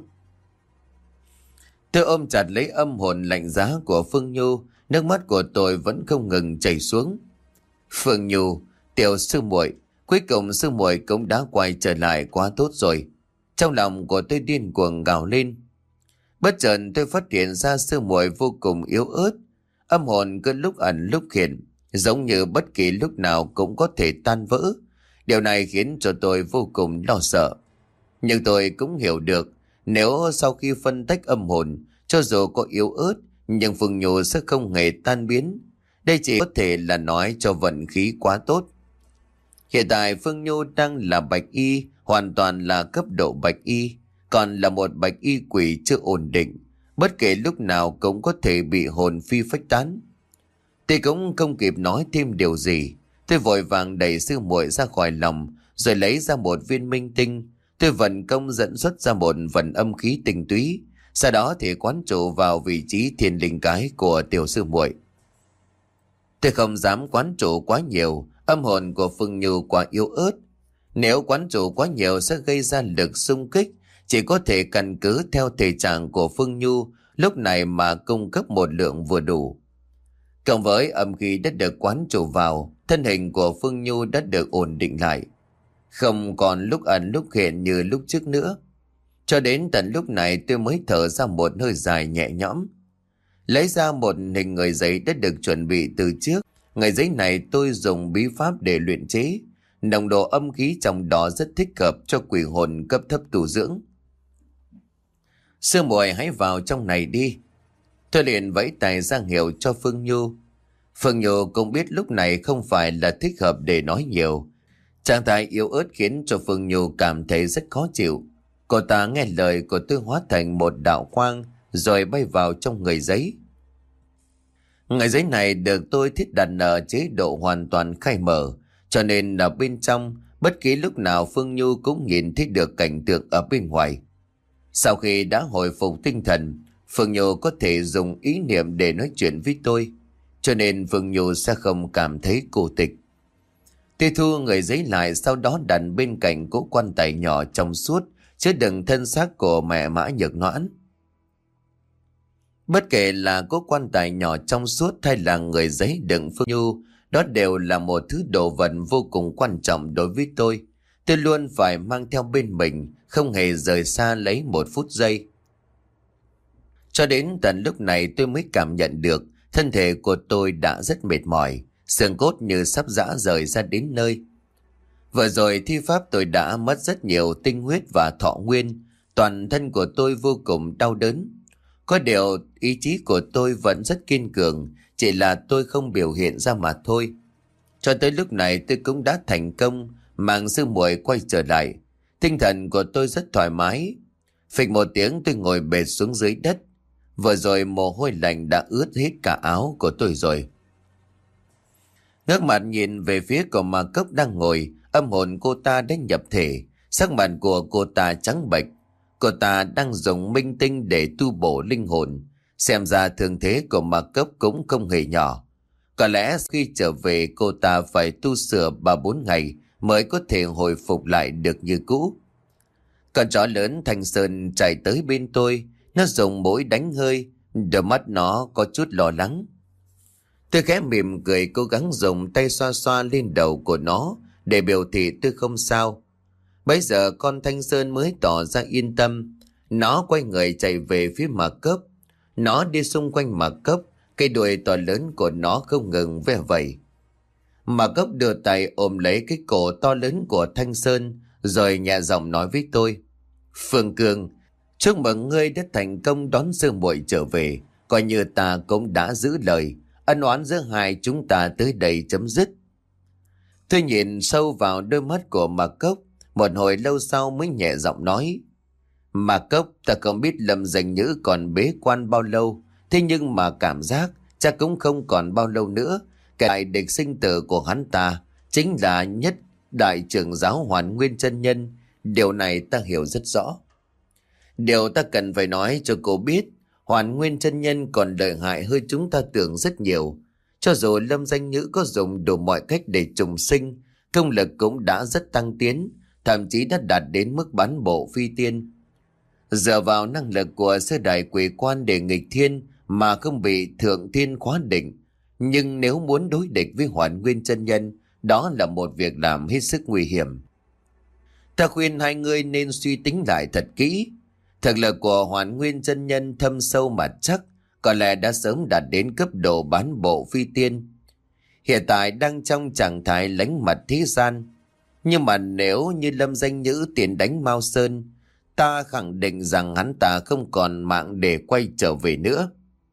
Tôi ôm chặt lấy âm hồn lạnh giá của Phương Nhu, nước mắt của tôi vẫn không ngừng chảy xuống. "Phương Nhu, tiểu sư muội, cuối cùng sư muội cũng đã quay trở lại, quá tốt rồi." Trong lòng của tôi điên cuồng gào lên. Bất chợt tôi phát hiện ra sư muội vô cùng yếu ớt, âm hồn cứ lúc ẩn lúc hiện, giống như bất kỳ lúc nào cũng có thể tan vỡ. Điều này khiến cho tôi vô cùng lo sợ. Nhưng tôi cũng hiểu được, nếu sau khi phân tách âm hồn, cho dù có yếu ớt, nhưng Phương Nhu sẽ không hề tan biến. Đây chỉ có thể là nói cho vận khí quá tốt. Hiện tại Phương Nhu đang là bạch y, hoàn toàn là cấp độ bạch y, còn là một bạch y quỷ chưa ổn định, bất kể lúc nào cũng có thể bị hồn phi phách tán. Tôi cũng không kịp nói thêm điều gì, tôi vội vàng đẩy sư muội ra khỏi lòng, rồi lấy ra một viên minh tinh. Tôi vận công dẫn xuất ra một vần âm khí tinh túy, sau đó thì quán trụ vào vị trí thiên linh cái của tiểu sư muội. Tôi không dám quán trụ quá nhiều, âm hồn của Phương Nhu quá yếu ớt. Nếu quán trụ quá nhiều sẽ gây ra lực xung kích, chỉ có thể căn cứ theo thể trạng của Phương Nhu lúc này mà cung cấp một lượng vừa đủ. Cộng với âm khí đã được quán trụ vào, thân hình của Phương Nhu đã được ổn định lại, không còn lúc ẩn lúc hiện như lúc trước nữa. Cho đến tận lúc này tôi mới thở ra một hơi dài nhẹ nhõm. Lấy ra một hình người giấy đã được chuẩn bị từ trước. Người giấy này tôi dùng bí pháp để luyện chế. Nồng độ âm khí trong đó rất thích hợp cho quỷ hồn cấp thấp tu dưỡng. Sư muội hãy vào trong này đi. Tôi liền vẫy tay ra hiệu cho Phương Nhu. Phương Nhu cũng biết lúc này không phải là thích hợp để nói nhiều. Trạng thái yếu ớt khiến cho Phương Nhu cảm thấy rất khó chịu. Cô ta nghe lời của tôi hóa thành một đạo quang rồi bay vào trong người giấy. Người giấy này được tôi thiết đặt ở chế độ hoàn toàn khai mở, cho nên ở bên trong bất kỳ lúc nào Phương Nhu cũng nhìn thấy được cảnh tượng ở bên ngoài. Sau khi đã hồi phục tinh thần, Phương Nhu có thể dùng ý niệm để nói chuyện với tôi, cho nên Phương Nhu sẽ không cảm thấy cô tịch. Tôi thu người giấy lại, sau đó đặt bên cạnh cỗ quan tài nhỏ trong suốt chứa đựng thân xác của mẹ Mã Nhược Noãn. Bất kể là cỗ quan tài nhỏ trong suốt hay là người giấy đựng Phương Nhu, đó đều là một thứ đồ vật vô cùng quan trọng đối với tôi. Tôi luôn phải mang theo bên mình, không hề rời xa lấy một phút giây. Cho đến tận lúc này tôi mới cảm nhận được thân thể của tôi đã rất mệt mỏi, xương cốt như sắp rã rời ra đến nơi. Vừa rồi thi pháp tôi đã mất rất nhiều tinh huyết và thọ nguyên, toàn thân của tôi vô cùng đau đớn. Có điều ý chí của tôi vẫn rất kiên cường, chỉ là tôi không biểu hiện ra mà thôi. Cho tới lúc này tôi cũng đã thành công mang sư muội quay trở lại. Tinh thần của tôi rất thoải mái. Phịch một tiếng tôi ngồi bệt xuống dưới đất. Vừa rồi mồ hôi lạnh đã ướt hết cả áo của tôi rồi. Ngước mặt nhìn về phía của Ma Cốc đang ngồi, âm hồn cô ta đã nhập thể. Sắc mặt của cô ta trắng bệch. Cô ta đang dùng minh tinh để tu bổ linh hồn. Xem ra thương thế của Ma Cốc cũng không hề nhỏ. Có lẽ khi trở về cô ta phải tu sửa ba bốn ngày mới có thể hồi phục lại được như cũ. Con chó lớn Thanh Sơn chạy tới bên tôi. Nó dùng mũi đánh hơi, đôi mắt nó có chút lo lắng. Tôi khẽ mỉm cười, cố gắng dùng tay xoa xoa lên đầu của nó để biểu thị tôi không sao. Bây giờ con Thanh Sơn mới tỏ ra yên tâm. Nó quay người chạy về phía Ma Cốc. Nó đi xung quanh Ma Cốc, cây đuôi to lớn của nó không ngừng ve vẩy. Ma Cốc đưa tay ôm lấy cái cổ to lớn của Thanh Sơn, rồi nhẹ giọng nói với tôi: Phương Cương, chúc mừng ngươi đã thành công đón sư muội trở về, coi như ta cũng đã giữ lời, ân oán giữa hai chúng ta tới đây chấm dứt. Tôi nhìn sâu vào đôi mắt của Ma Cốc, một hồi lâu sau mới nhẹ giọng nói: Ma Cốc, ta không biết Lâm Danh Nhữ còn bế quan bao lâu, thế nhưng mà cảm giác chắc cũng không còn bao lâu nữa. Cái đại địch sinh tử của hắn ta chính là nhất đại trưởng giáo Hoàn Nguyên chân nhân. Điều này ta hiểu rất rõ. Điều ta cần phải nói cho cô biết, Hoàn Nguyên chân nhân còn lợi hại hơn chúng ta tưởng rất nhiều. Cho dù Lâm Danh Nhữ có dùng đủ mọi cách để trùng sinh, công lực cũng đã rất tăng tiến, thậm chí đã đạt đến mức bán bộ phi tiên. Dựa vào năng lực của sơ đại quỷ quan để nghịch thiên mà không bị thượng thiên khóa định. Nhưng nếu muốn đối địch với Hoàn Nguyên chân nhân, đó là một việc làm hết sức nguy hiểm. Ta khuyên hai người nên suy tính lại thật kỹ. Thực lực của Hoàn Nguyên chân nhân thâm sâu mà chắc, có lẽ đã sớm đạt đến cấp độ bán bộ phi tiên. Hiện tại đang trong trạng thái lánh mặt thế gian. Nhưng mà nếu như Lâm Danh Nhữ tiền đánh Mao Sơn, ta khẳng định rằng hắn ta không còn mạng để quay trở về nữa.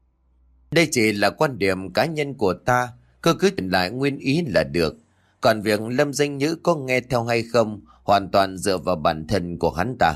Đây chỉ là quan điểm cá nhân của ta, cứ cứ chuyển lại nguyên ý là được. Còn việc Lâm Danh Nhữ có nghe theo hay không, hoàn toàn dựa vào bản thân của hắn ta.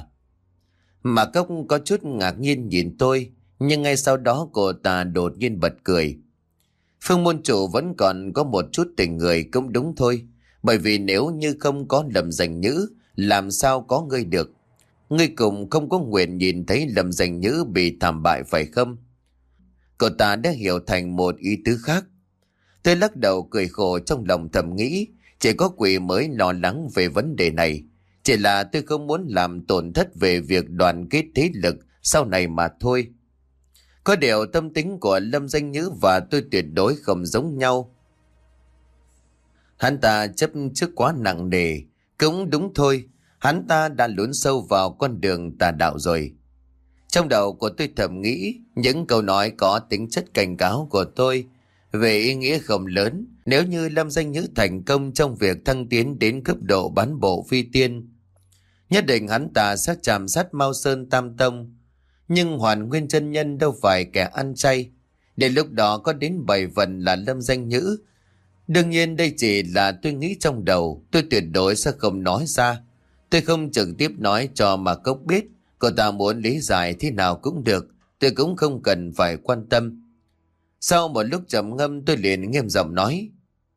Mà Cốc có chút ngạc nhiên nhìn tôi, nhưng ngay sau đó cô ta đột nhiên bật cười. Phương môn chủ vẫn còn có một chút tình người cũng đúng thôi, bởi vì nếu như không có Lâm Danh Nhữ, làm sao có ngươi được. Ngươi cùng không có nguyện nhìn thấy Lâm Danh Nhữ bị thảm bại phải không? Cô ta đã hiểu thành một ý tứ khác. Tôi lắc đầu cười khổ, trong lòng thầm nghĩ, chỉ có quỷ mới lo lắng về vấn đề này. Chỉ là tôi không muốn làm tổn thất về việc đoàn kết thế lực sau này mà thôi. Có điều tâm tính của Lâm Danh Nhữ và tôi tuyệt đối không giống nhau. Hắn ta chấp trước quá nặng nề. Cũng đúng thôi, hắn ta đã lún sâu vào con đường tà đạo rồi. Trong đầu của tôi thầm nghĩ những câu nói có tính chất cảnh cáo của tôi về ý nghĩa không lớn nếu như Lâm Danh Nhữ thành công trong việc thăng tiến đến cấp độ bán bộ phi tiên. Nhất định hắn ta sẽ chạm sát Mao Sơn Tam Tông. Nhưng Hoàn Nguyên chân nhân đâu phải kẻ ăn chay. Đến lúc đó có đến bảy phần là Lâm Danh Nhữ. Đương nhiên đây chỉ là tôi nghĩ trong đầu, tôi tuyệt đối sẽ không nói ra. Tôi không trực tiếp nói cho Mạc Cốc biết, cô ta muốn lý giải thế nào cũng được, tôi cũng không cần phải quan tâm. Sau một lúc trầm ngâm tôi liền nghiêm giọng nói.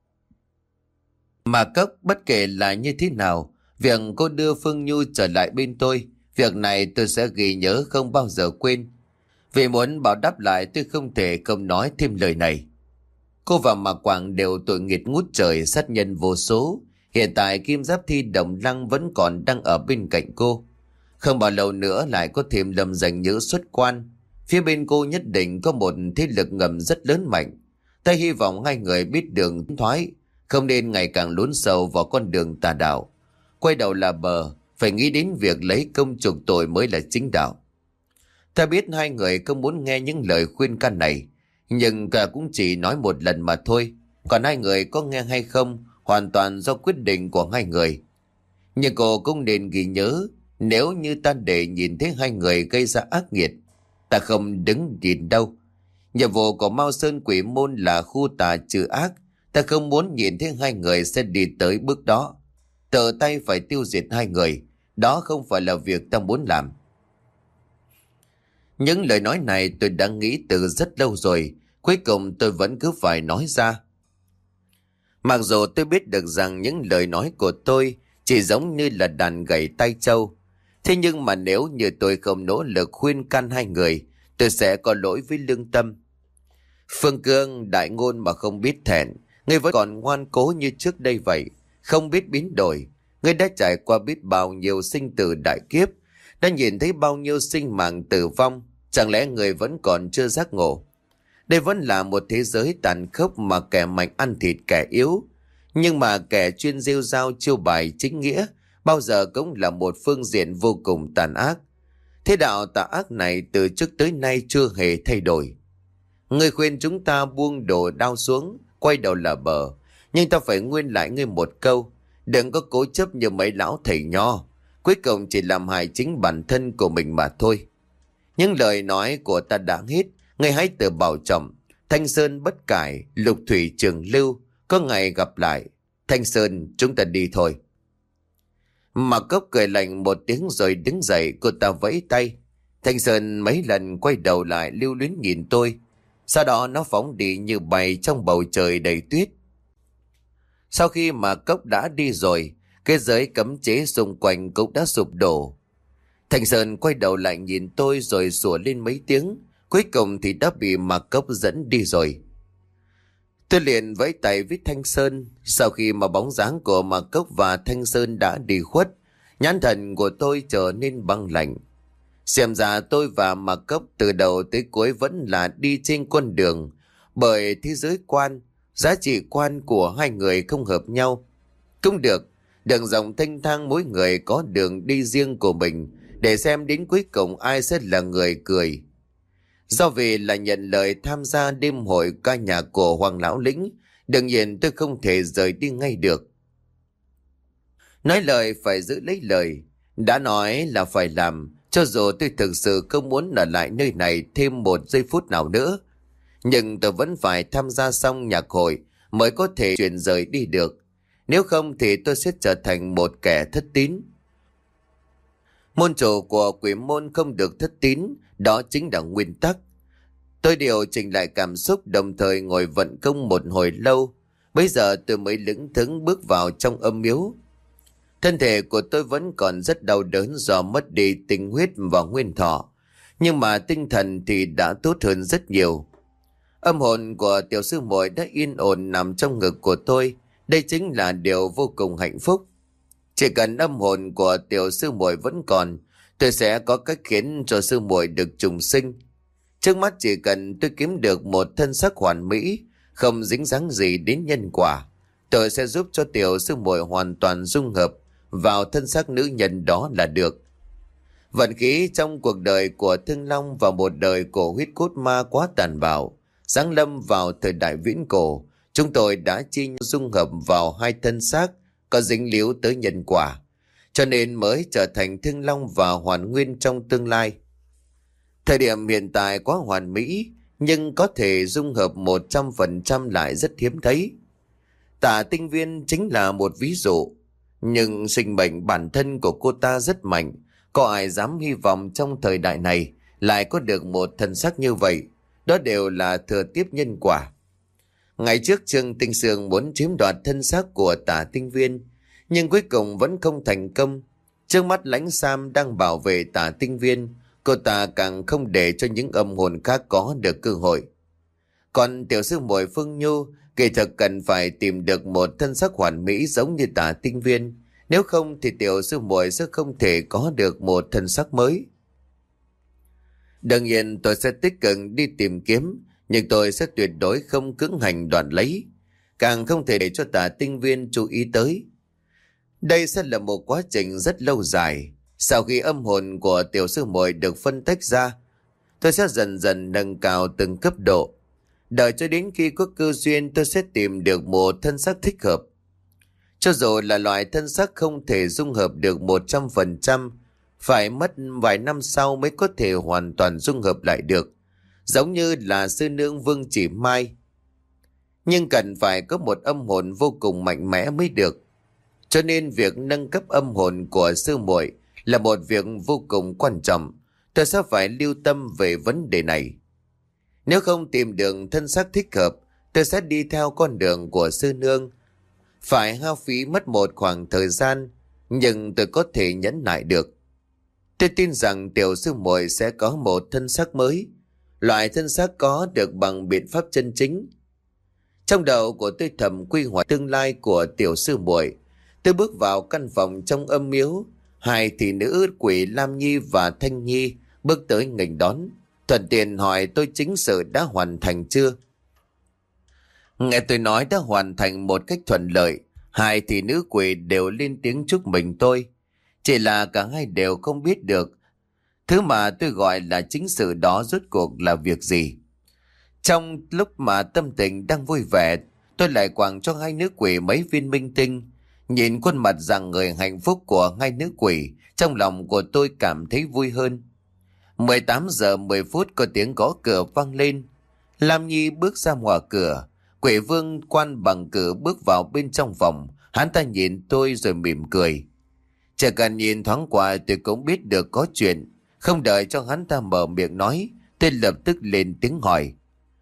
Mạc Cốc, bất kể là như thế nào, việc cô đưa Phương Nhu trở lại bên tôi, việc này tôi sẽ ghi nhớ không bao giờ quên. Vì muốn bảo đáp lại tôi không thể không nói thêm lời này. Cô và Mạc Quảng đều tội nghiệp ngút trời, sát nhân vô số. Hiện tại Kim Giáp Thi Đồng Lăng vẫn còn đang ở bên cạnh cô. Không bao lâu nữa lại có thêm Lâm Danh Nhữ xuất quan. Phía bên cô nhất định có một thế lực ngầm rất lớn mạnh. Ta hy vọng hai người biết đường thoái, không nên ngày càng lún sâu vào con đường tà đạo. Quay đầu là bờ, phải nghĩ đến việc lấy công chuộc tội mới là chính đạo. Ta biết hai người không muốn nghe những lời khuyên can này, nhưng cả cũng chỉ nói một lần mà thôi. Còn hai người có nghe hay không hoàn toàn do quyết định của hai người. Nhưng cô cũng nên ghi nhớ, nếu như ta để nhìn thấy hai người gây ra ác nghiệt, ta không đứng nhìn đâu. Nhiệm vụ của Mao Sơn Quỷ Môn là khu tà trừ ác. Ta không muốn nhìn thấy hai người sẽ đi tới bước đó. Tự tay phải tiêu diệt hai người, đó không phải là việc ta muốn làm. Những lời nói này tôi đã nghĩ từ rất lâu rồi, cuối cùng tôi vẫn cứ phải nói ra. Mặc dù tôi biết được rằng những lời nói của tôi chỉ giống như là đàn gậy tai trâu, thế nhưng mà nếu như tôi không nỗ lực khuyên can hai người, tôi sẽ có lỗi với lương tâm. Phương Cương, đại ngôn mà không biết thẹn, ngươi vẫn còn ngoan cố như trước đây vậy, không biết biến đổi. Ngươi đã trải qua biết bao nhiêu sinh tử đại kiếp, đã nhìn thấy bao nhiêu sinh mạng tử vong, chẳng lẽ người vẫn còn chưa giác ngộ? Đây vẫn là một thế giới tàn khốc mà kẻ mạnh ăn thịt kẻ yếu. Nhưng mà kẻ chuyên rêu rao chiêu bài chính nghĩa bao giờ cũng là một phương diện vô cùng tàn ác. Thế đạo tà ác này từ trước tới nay chưa hề thay đổi. Ngươi khuyên chúng ta buông đồ đao xuống, quay đầu là bờ. Nhưng ta phải nguyên lại ngươi một câu. Đừng có cố chấp như mấy lão thầy nho. Cuối cùng chỉ làm hại chính bản thân của mình mà thôi. Những lời nói của ta đã hết. Ngươi hãy tự bảo trọng. Thanh Sơn bất cải, lục thủy trường lưu. Có ngày gặp lại. Thanh Sơn, chúng ta đi thôi. Mạc Cốc cười lạnh một tiếng rồi đứng dậy, cô ta vẫy tay. Thanh Sơn mấy lần quay đầu lại lưu luyến nhìn tôi. Sau đó nó phóng đi như bay trong bầu trời đầy tuyết. Sau khi Mạc Cốc đã đi rồi, cái giới cấm chế xung quanh cũng đã sụp đổ. Thanh Sơn quay đầu lại nhìn tôi rồi sủa lên mấy tiếng. Cuối cùng thì đã bị Mạc Cốc dẫn đi rồi. Tôi liền vẫy tay với Thanh Sơn. Sau khi mà bóng dáng của Mạc Cốc và Thanh Sơn đã đi khuất, nhãn thần của tôi trở nên băng lạnh. Xem ra tôi và Mạc Cốc từ đầu tới cuối vẫn là đi trên con đường, bởi thế giới quan, giá trị quan của hai người không hợp nhau. Cũng được, đường dòng thanh thang mỗi người có đường đi riêng của mình, để xem đến cuối cùng ai sẽ là người cười. Do vì là nhận lời tham gia đêm hội ca nhạc của Hoàng Lão Lĩnh, đương nhiên tôi không thể rời đi ngay được. Nói lời phải giữ lấy lời, đã nói là phải làm, cho dù tôi thực sự không muốn ở lại nơi này thêm một giây phút nào nữa. Nhưng tôi vẫn phải tham gia xong nhạc hội mới có thể chuyển rời đi được. Nếu không thì tôi sẽ trở thành một kẻ thất tín. Môn chủ của quỷ môn không được thất tín, đó chính là nguyên tắc. Tôi điều chỉnh lại cảm xúc, đồng thời ngồi vận công một hồi lâu. Bây giờ tôi mới lững thững bước vào trong âm miếu. Thân thể của tôi vẫn còn rất đau đớn do mất đi tinh huyết và nguyên thọ, nhưng mà tinh thần thì đã tốt hơn rất nhiều. Âm hồn của tiểu sư muội đã yên ổn nằm trong ngực của tôi. Đây chính là điều vô cùng hạnh phúc. Chỉ cần âm hồn của tiểu sư muội vẫn còn, tôi sẽ có cách khiến cho sư muội được trùng sinh. Trước mắt chỉ cần tôi kiếm được một thân xác hoàn mỹ, không dính dáng gì đến nhân quả, tôi sẽ giúp cho tiểu sư muội hoàn toàn dung hợp vào thân xác nữ nhân đó là được. Vận khí trong cuộc đời của Thương Long và một đời của huyết cốt ma quá tàn bạo. Giáng lâm vào thời đại viễn cổ, chúng tôi đã chia nhau dung hợp vào hai thân xác có dính líu tới nhân quả, cho nên mới trở thành Thương Long và Hoàn Nguyên trong tương lai. Thời điểm hiện tại quá hoàn mỹ, nhưng có thể dung hợp một trăm phần trăm lại rất hiếm thấy. Tả Tinh Viên chính là một ví dụ, nhưng sinh mệnh bản thân của cô ta rất mạnh. Có ai dám hy vọng trong thời đại này lại có được một thân xác như vậy? Đó đều là thừa tiếp nhân quả. Ngày trước Trương Tinh Sương muốn chiếm đoạt thân xác của Tả Tinh Viên, nhưng cuối cùng vẫn không thành công. Trước mắt Lãnh Sam đang bảo vệ Tả Tinh Viên, cô ta càng không để cho những âm hồn khác có được cơ hội. Còn tiểu sư muội Phương Nhu kỳ thực cần phải tìm được một thân xác hoàn mỹ giống như Tả Tinh Viên. Nếu không thì tiểu sư muội sẽ không thể có được một thân xác mới. Đương nhiên tôi sẽ tích cực đi tìm kiếm, nhưng tôi sẽ tuyệt đối không cưỡng hành đoạt lấy. Càng không thể để cho Tả Tinh Viên chú ý tới. Đây sẽ là một quá trình rất lâu dài. Sau khi âm hồn của tiểu sư muội được phân tách ra, tôi sẽ dần dần nâng cao từng cấp độ. Đợi cho đến khi có cơ duyên, tôi sẽ tìm được một thân xác thích hợp. Cho dù là loại thân xác không thể dung hợp được một trăm phần trăm, phải mất vài năm sau mới có thể hoàn toàn dung hợp lại được, giống như là sư nương Vương Chỉ Mai. Nhưng cần phải có một âm hồn vô cùng mạnh mẽ mới được. Cho nên việc nâng cấp âm hồn của sư muội là một việc vô cùng quan trọng. Tôi sẽ phải lưu tâm về vấn đề này. Nếu không tìm được thân xác thích hợp, tôi sẽ đi theo con đường của sư nương. Phải hao phí mất một khoảng thời gian, nhưng tôi có thể nhẫn nại được. Tôi tin rằng tiểu sư muội sẽ có một thân xác mới, loại thân xác có được bằng biện pháp chân chính. Trong đầu của tôi thầm quy hoạch tương lai của tiểu sư muội. Tôi bước vào căn phòng trong âm miếu, hai thị nữ quỷ Lam Nhi và Thanh Nhi bước tới nghênh đón, thuận tiện hỏi tôi chính sự đã hoàn thành chưa. Nghe tôi nói đã hoàn thành một cách thuận lợi, hai thị nữ quỷ đều lên tiếng chúc mừng tôi. Chỉ là cả hai đều không biết được thứ mà tôi gọi là chính sự đó rốt cuộc là việc gì. Trong lúc mà tâm tình đang vui vẻ, tôi lại quẳng cho hai nữ quỷ mấy viên minh tinh. Nhìn khuôn mặt rạng ngời hạnh phúc của hai nữ quỷ, trong lòng của tôi cảm thấy vui hơn. mười tám giờ mười phút có tiếng gõ cửa vang lên. Lam Nhi bước ra ngoài cửa. Quỷ vương quan bằng cửa bước vào bên trong phòng. Hắn ta nhìn tôi rồi mỉm cười. Chỉ cần nhìn thoáng qua tôi cũng biết được có chuyện. Không đợi cho hắn ta mở miệng nói, tôi lập tức lên tiếng hỏi.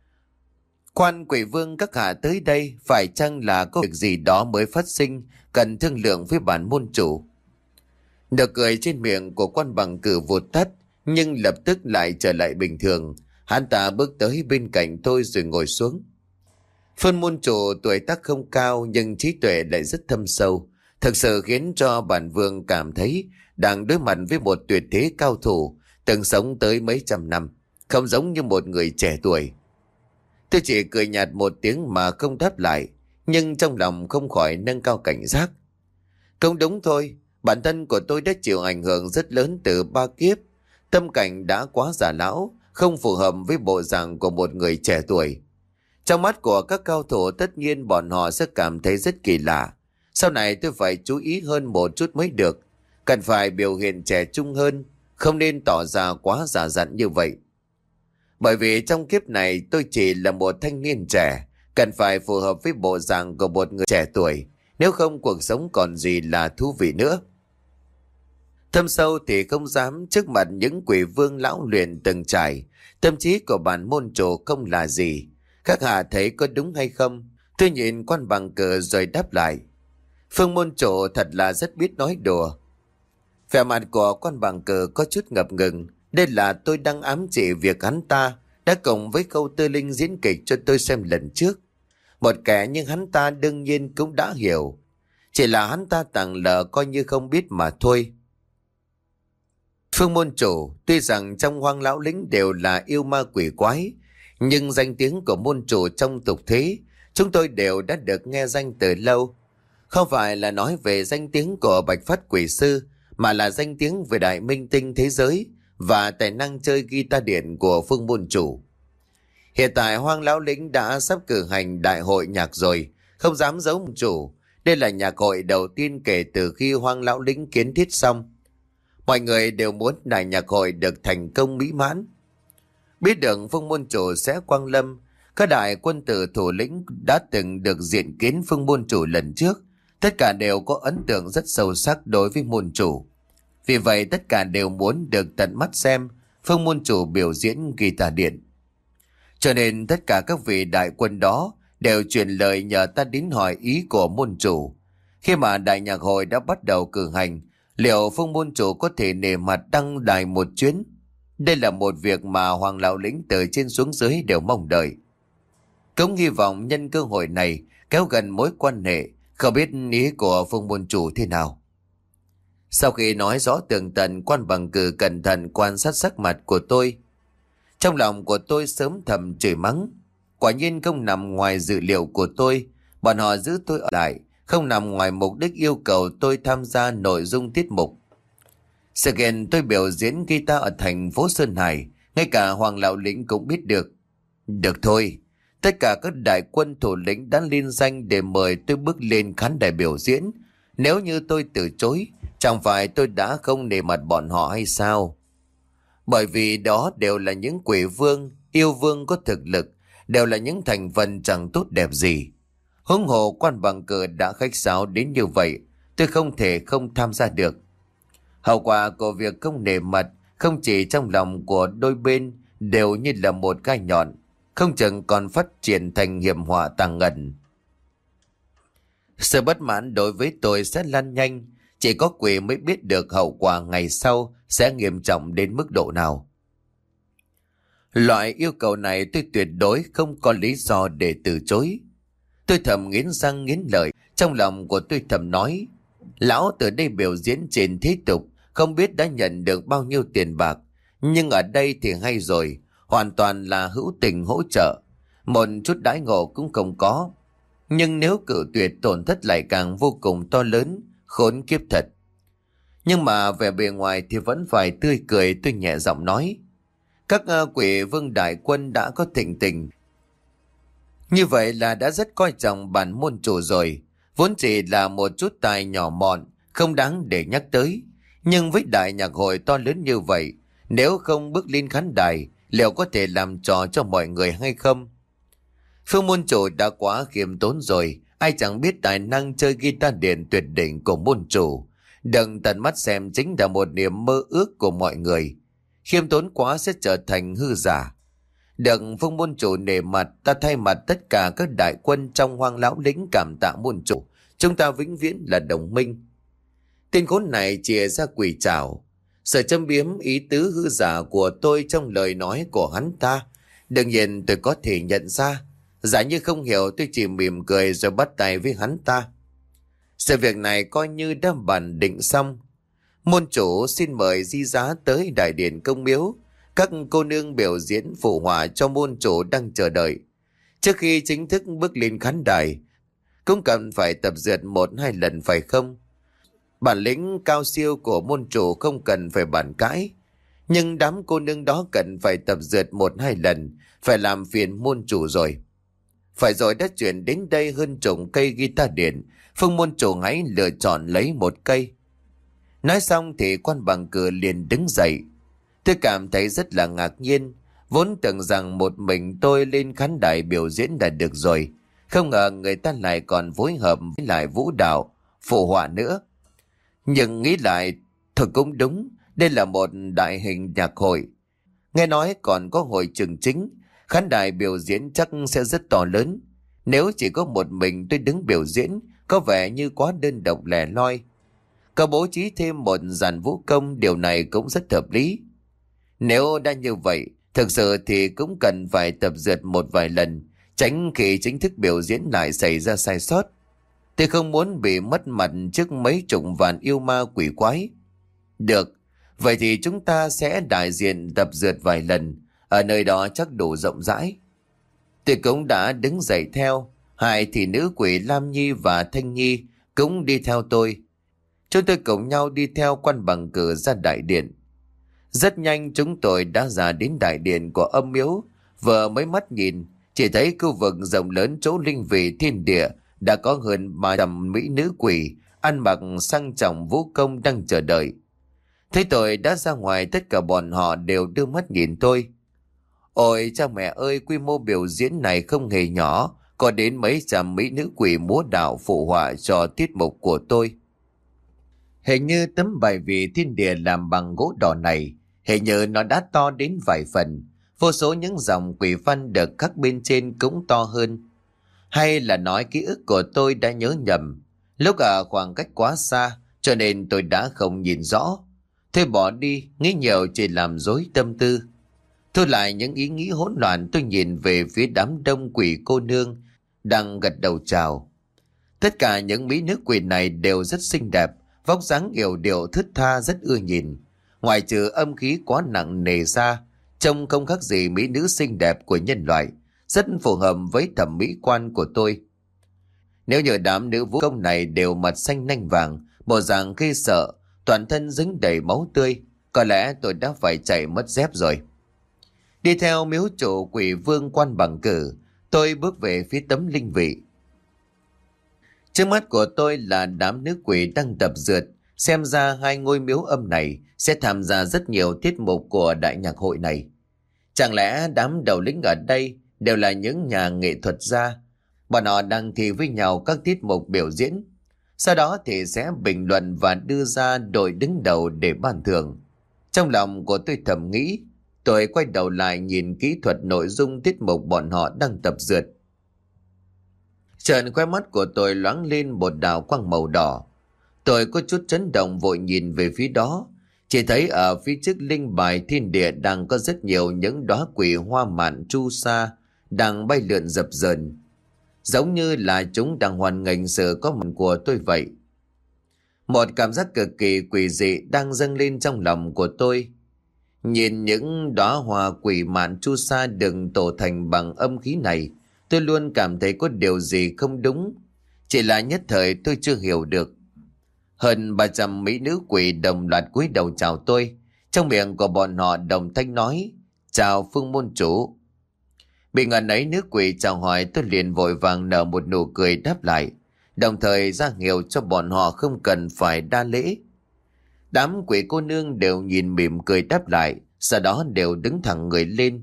Quan quỷ vương các hạ tới đây, phải chăng là có việc gì đó mới phát sinh, cần thương lượng với bản môn chủ? Nụ cười trên miệng của quan bằng cử vụt tắt, nhưng lập tức lại trở lại bình thường. Hắn ta bước tới bên cạnh tôi rồi ngồi xuống. Phân môn chủ tuổi tác không cao nhưng trí tuệ lại rất thâm sâu, thực sự khiến cho bản vương cảm thấy đang đối mặt với một tuyệt thế cao thủ từng sống tới mấy trăm năm, không giống như một người trẻ tuổi. Tôi chỉ cười nhạt một tiếng mà không đáp lại, nhưng trong lòng không khỏi nâng cao cảnh giác. Không đúng thôi, bản thân của tôi đã chịu ảnh hưởng rất lớn từ ba kiếp. Tâm cảnh đã quá già lão, không phù hợp với bộ dạng của một người trẻ tuổi. Trong mắt của các cao thủ tất nhiên bọn họ sẽ cảm thấy rất kỳ lạ. Sau này tôi phải chú ý hơn một chút mới được. Cần phải biểu hiện trẻ trung hơn, không nên tỏ ra quá giả dặn như vậy. Bởi vì trong kiếp này tôi chỉ là một thanh niên trẻ, cần phải phù hợp với bộ dạng của một người trẻ tuổi, nếu không cuộc sống còn gì là thú vị nữa. Thâm sâu thì không dám trước mặt những quỷ vương lão luyện từng trải, tâm trí của bản môn chủ không là gì. Các hạ thấy có đúng hay không? Tôi nhìn quan bằng cờ rồi đáp lại. Phương môn chủ thật là rất biết nói đùa. Vẻ mặt của quan bằng cờ có chút ngập ngừng. Đây là tôi đang ám chỉ việc hắn ta đã cùng với Khâu Tư Linh diễn kịch cho tôi xem lần trước. Một kẻ nhưng hắn ta đương nhiên cũng đã hiểu. Chỉ là hắn ta tặng lờ coi như không biết mà thôi. Phương môn chủ, tuy rằng trong Hoang Lão Lĩnh đều là yêu ma quỷ quái, nhưng danh tiếng của môn chủ trong tục thế, chúng tôi đều đã được nghe danh từ lâu. Không phải là nói về danh tiếng của Bạch Phát Quỷ Sư, mà là danh tiếng về đại minh tinh thế giới và tài năng chơi guitar điện của Phương môn chủ. Hiện tại Hoang Lão Lĩnh đã sắp cử hành đại hội nhạc rồi, không dám giấu môn chủ. Đây là nhạc hội đầu tiên kể từ khi Hoang Lão Lĩnh kiến thiết xong. Mọi người đều muốn đại nhạc hội được thành công mỹ mãn. Biết được Phương môn chủ sẽ quang lâm, các đại quân tử thủ lĩnh đã từng được diện kiến Phương môn chủ lần trước, tất cả đều có ấn tượng rất sâu sắc đối với môn chủ. Vì vậy tất cả đều muốn được tận mắt xem Phương môn chủ biểu diễn guitar điện. Cho nên tất cả các vị đại quân đó đều truyền lời nhờ ta đến hỏi ý của môn chủ. Khi mà đại nhạc hội đã bắt đầu cử hành, liệu Phương môn chủ có thể nể mặt đăng đài một chuyến? Đây là một việc mà Hoàng Lão Lĩnh từ trên xuống dưới đều mong đợi. Cũng hy vọng nhân cơ hội này kéo gần mối quan hệ, không biết ý của Phương môn chủ thế nào. Sau khi nói rõ tường tận, Quan Bằng Cử cẩn thận quan sát sắc mặt của tôi. Trong lòng của tôi sớm thầm chửi mắng. Quả nhiên không nằm ngoài dự liệu của tôi. Bọn họ giữ tôi ở lại, không nằm ngoài mục đích yêu cầu tôi tham gia nội dung tiết mục. Sự kiện tôi biểu diễn guitar ở thành phố Sơn Hải, ngay cả Hoàng Lão Lĩnh cũng biết được. Được thôi, tất cả các đại quân thủ lĩnh đã liên danh để mời tôi bước lên khán đài biểu diễn. Nếu như tôi từ chối, chẳng phải tôi đã không nể mặt bọn họ hay sao? Bởi vì đó đều là những quỷ vương, yêu vương có thực lực, đều là những thành phần chẳng tốt đẹp gì. Huống hồ Quan Bằng Cử đã khách sáo đến như vậy, tôi không thể không tham gia được. Hậu quả của việc không nể mặt không chỉ trong lòng của đôi bên đều như là một gai nhọn, không chừng còn phát triển thành hiểm họa tàng ngần. Sự bất mãn đối với tôi sẽ lan nhanh, chỉ có quỷ mới biết được hậu quả ngày sau sẽ nghiêm trọng đến mức độ nào. Loại yêu cầu này tôi tuyệt đối không có lý do để từ chối. Tôi thầm nghiến răng nghiến lợi, trong lòng của tôi thầm nói, lão từ đây biểu diễn trên thế tục, không biết đã nhận được bao nhiêu tiền bạc, nhưng ở đây thì hay rồi, hoàn toàn là hữu tình hỗ trợ, một chút đãi ngộ cũng không có. Nhưng nếu cự tuyệt tổn thất lại càng vô cùng to lớn, khốn kiếp thật. Nhưng mà vẻ bề ngoài thì vẫn phải tươi cười, tôi nhẹ giọng nói. Các uh, quỷ vương đại quân đã có thịnh tình. Như vậy là đã rất coi trọng bản môn chủ rồi. Vốn chỉ là một chút tài nhỏ mọn, không đáng để nhắc tới. Nhưng với đại nhạc hội to lớn như vậy, nếu không bước lên khán đài, liệu có thể làm trò cho mọi người hay không? Phương môn chủ đã quá khiêm tốn rồi, ai chẳng biết tài năng chơi guitar điện tuyệt đỉnh của môn chủ. Đừng tận mắt xem chính là một niềm mơ ước của mọi người. Khiêm tốn quá sẽ trở thành hư giả. Đừng Phương môn chủ nể mặt, ta thay mặt tất cả các đại quân trong Hoang Lão Lĩnh cảm tạ môn chủ. Chúng ta vĩnh viễn là đồng minh. Tên khốn này chìa ra quỷ trảo. Sở châm biếm ý tứ hư giả của tôi trong lời nói của hắn ta. Đương nhiên tôi có thể nhận ra. Giả như không hiểu, tôi chỉ mỉm cười rồi bắt tay với hắn ta. Sự việc này coi như đã bàn định xong. Môn chủ xin mời di giá tới đại điện công miếu. Các cô nương biểu diễn phụ họa cho môn chủ đang chờ đợi. Trước khi chính thức bước lên khán đài, cũng cần phải tập dượt một hai lần phải không? Bản lĩnh cao siêu của môn chủ không cần phải bàn cãi. Nhưng đám cô nương đó cần phải tập dượt một hai lần, phải làm phiền môn chủ rồi. Phải rồi, đã chuyển đến đây hơn chục cây guitar điện, Phương môn chủ hãy lựa chọn lấy một cây. Nói xong thì Quan Bằng Cử liền đứng dậy. Tôi cảm thấy rất là ngạc nhiên, vốn tưởng rằng một mình tôi lên khán đài biểu diễn là được rồi, không ngờ người ta lại còn phối hợp với lại vũ đạo, phụ họa nữa. Nhưng nghĩ lại, thật cũng đúng, đây là một đại hình nhạc hội. Nghe nói còn có hội trường chính, khán đài biểu diễn chắc sẽ rất to lớn. Nếu chỉ có một mình tôi đứng biểu diễn, có vẻ như quá đơn độc lẻ loi. Có bố trí thêm một dàn vũ công, điều này cũng rất hợp lý. Nếu đã như vậy, thực sự thì cũng cần phải tập dượt một vài lần, tránh khi chính thức biểu diễn lại xảy ra sai sót. Tôi không muốn bị mất mặt trước mấy chục vạn yêu ma quỷ quái. Được, vậy thì chúng ta sẽ đại diện tập dượt vài lần, ở nơi đó chắc đủ rộng rãi. Tôi cũng đã đứng dậy theo, hai thị nữ quỷ Lam Nhi và Thanh Nhi cũng đi theo tôi. Chúng tôi cùng nhau đi theo quan bằng cử ra đại điện. Rất nhanh chúng tôi đã ra đến đại điện của âm miếu. Vừa mới mắt nhìn, chỉ thấy khu vực rộng lớn chỗ linh vị thiên địa đã có hơn ba trăm mỹ nữ quỷ ăn mặc sang trọng vũ công đang chờ đợi. Thấy tôi đã ra ngoài, tất cả bọn họ đều đưa mắt nhìn tôi. Ôi cha mẹ ơi, quy mô biểu diễn này không hề nhỏ, có đến mấy trăm mỹ nữ quỷ múa đạo phụ họa cho tiết mục của tôi. Hình như tấm bài vị thiên địa làm bằng gỗ đỏ này, hình như nó đã to đến vài phần. Vô số những dòng quỷ văn được khắc bên trên cũng to hơn. Hay là nói ký ức của tôi đã nhớ nhầm, lúc ở khoảng cách quá xa cho nên tôi đã không nhìn rõ. Thôi bỏ đi, nghĩ nhiều chỉ làm rối tâm tư. Thôi lại những ý nghĩ hỗn loạn, tôi nhìn về phía đám đông quỷ cô nương đang gật đầu chào. Tất cả những mỹ nữ quỷ này đều rất xinh đẹp, vóc dáng yểu điệu thướt tha, rất ưa nhìn. Ngoài trừ âm khí quá nặng nề ra, trông không khác gì mỹ nữ xinh đẹp của nhân loại, rất phù hợp với thẩm mỹ quan của tôi. Nếu như đám nữ vũ công này đều mặt xanh nanh vàng, bộ dạng ghê sợ, toàn thân dính đầy máu tươi, có lẽ tôi đã phải chạy mất dép rồi. Đi theo miếu chủ quỷ vương quan bằng cử, tôi bước về phía tấm linh vị. Trước mắt của tôi là đám nữ quỷ đang tập dượt. Xem ra hai ngôi miếu âm này sẽ tham gia rất nhiều tiết mục của đại nhạc hội này. Chẳng lẽ đám đầu lĩnh ở đây đều là những nhà nghệ thuật gia? Bọn họ đang thi với nhau các tiết mục biểu diễn. Sau đó thì sẽ bình luận và đưa ra đội đứng đầu để ban thưởng. Trong lòng của tôi thầm nghĩ, tôi quay đầu lại nhìn kỹ thuật nội dung tiết mục bọn họ đang tập dượt. Trợn khóe mắt của tôi loáng lên một đạo quang màu đỏ. Tôi có chút chấn động vội nhìn về phía đó. Chỉ thấy ở phía trước linh bài thiên địa đang có rất nhiều những đóa quỷ hoa mạn chu sa đang bay lượn dập dờn. Giống như là chúng đang hoan nghênh sự có mặt của tôi vậy. Một cảm giác cực kỳ quỷ dị đang dâng lên trong lòng của tôi. Nhìn những đóa hoa quỷ mạn chu sa được tổ thành bằng âm khí này, tôi luôn cảm thấy có điều gì không đúng. Chỉ là nhất thời tôi chưa hiểu được. Hơn ba trăm mỹ nữ quỷ đồng loạt cúi đầu chào tôi. Trong miệng của bọn họ đồng thanh nói: "Chào Phương môn chủ." Bị ngần ấy nữ quỷ chào hỏi, tôi liền vội vàng nở một nụ cười đáp lại, đồng thời ra hiệu cho bọn họ không cần phải đa lễ. Đám quỷ cô nương đều nhìn mỉm cười đáp lại, sau đó đều đứng thẳng người lên.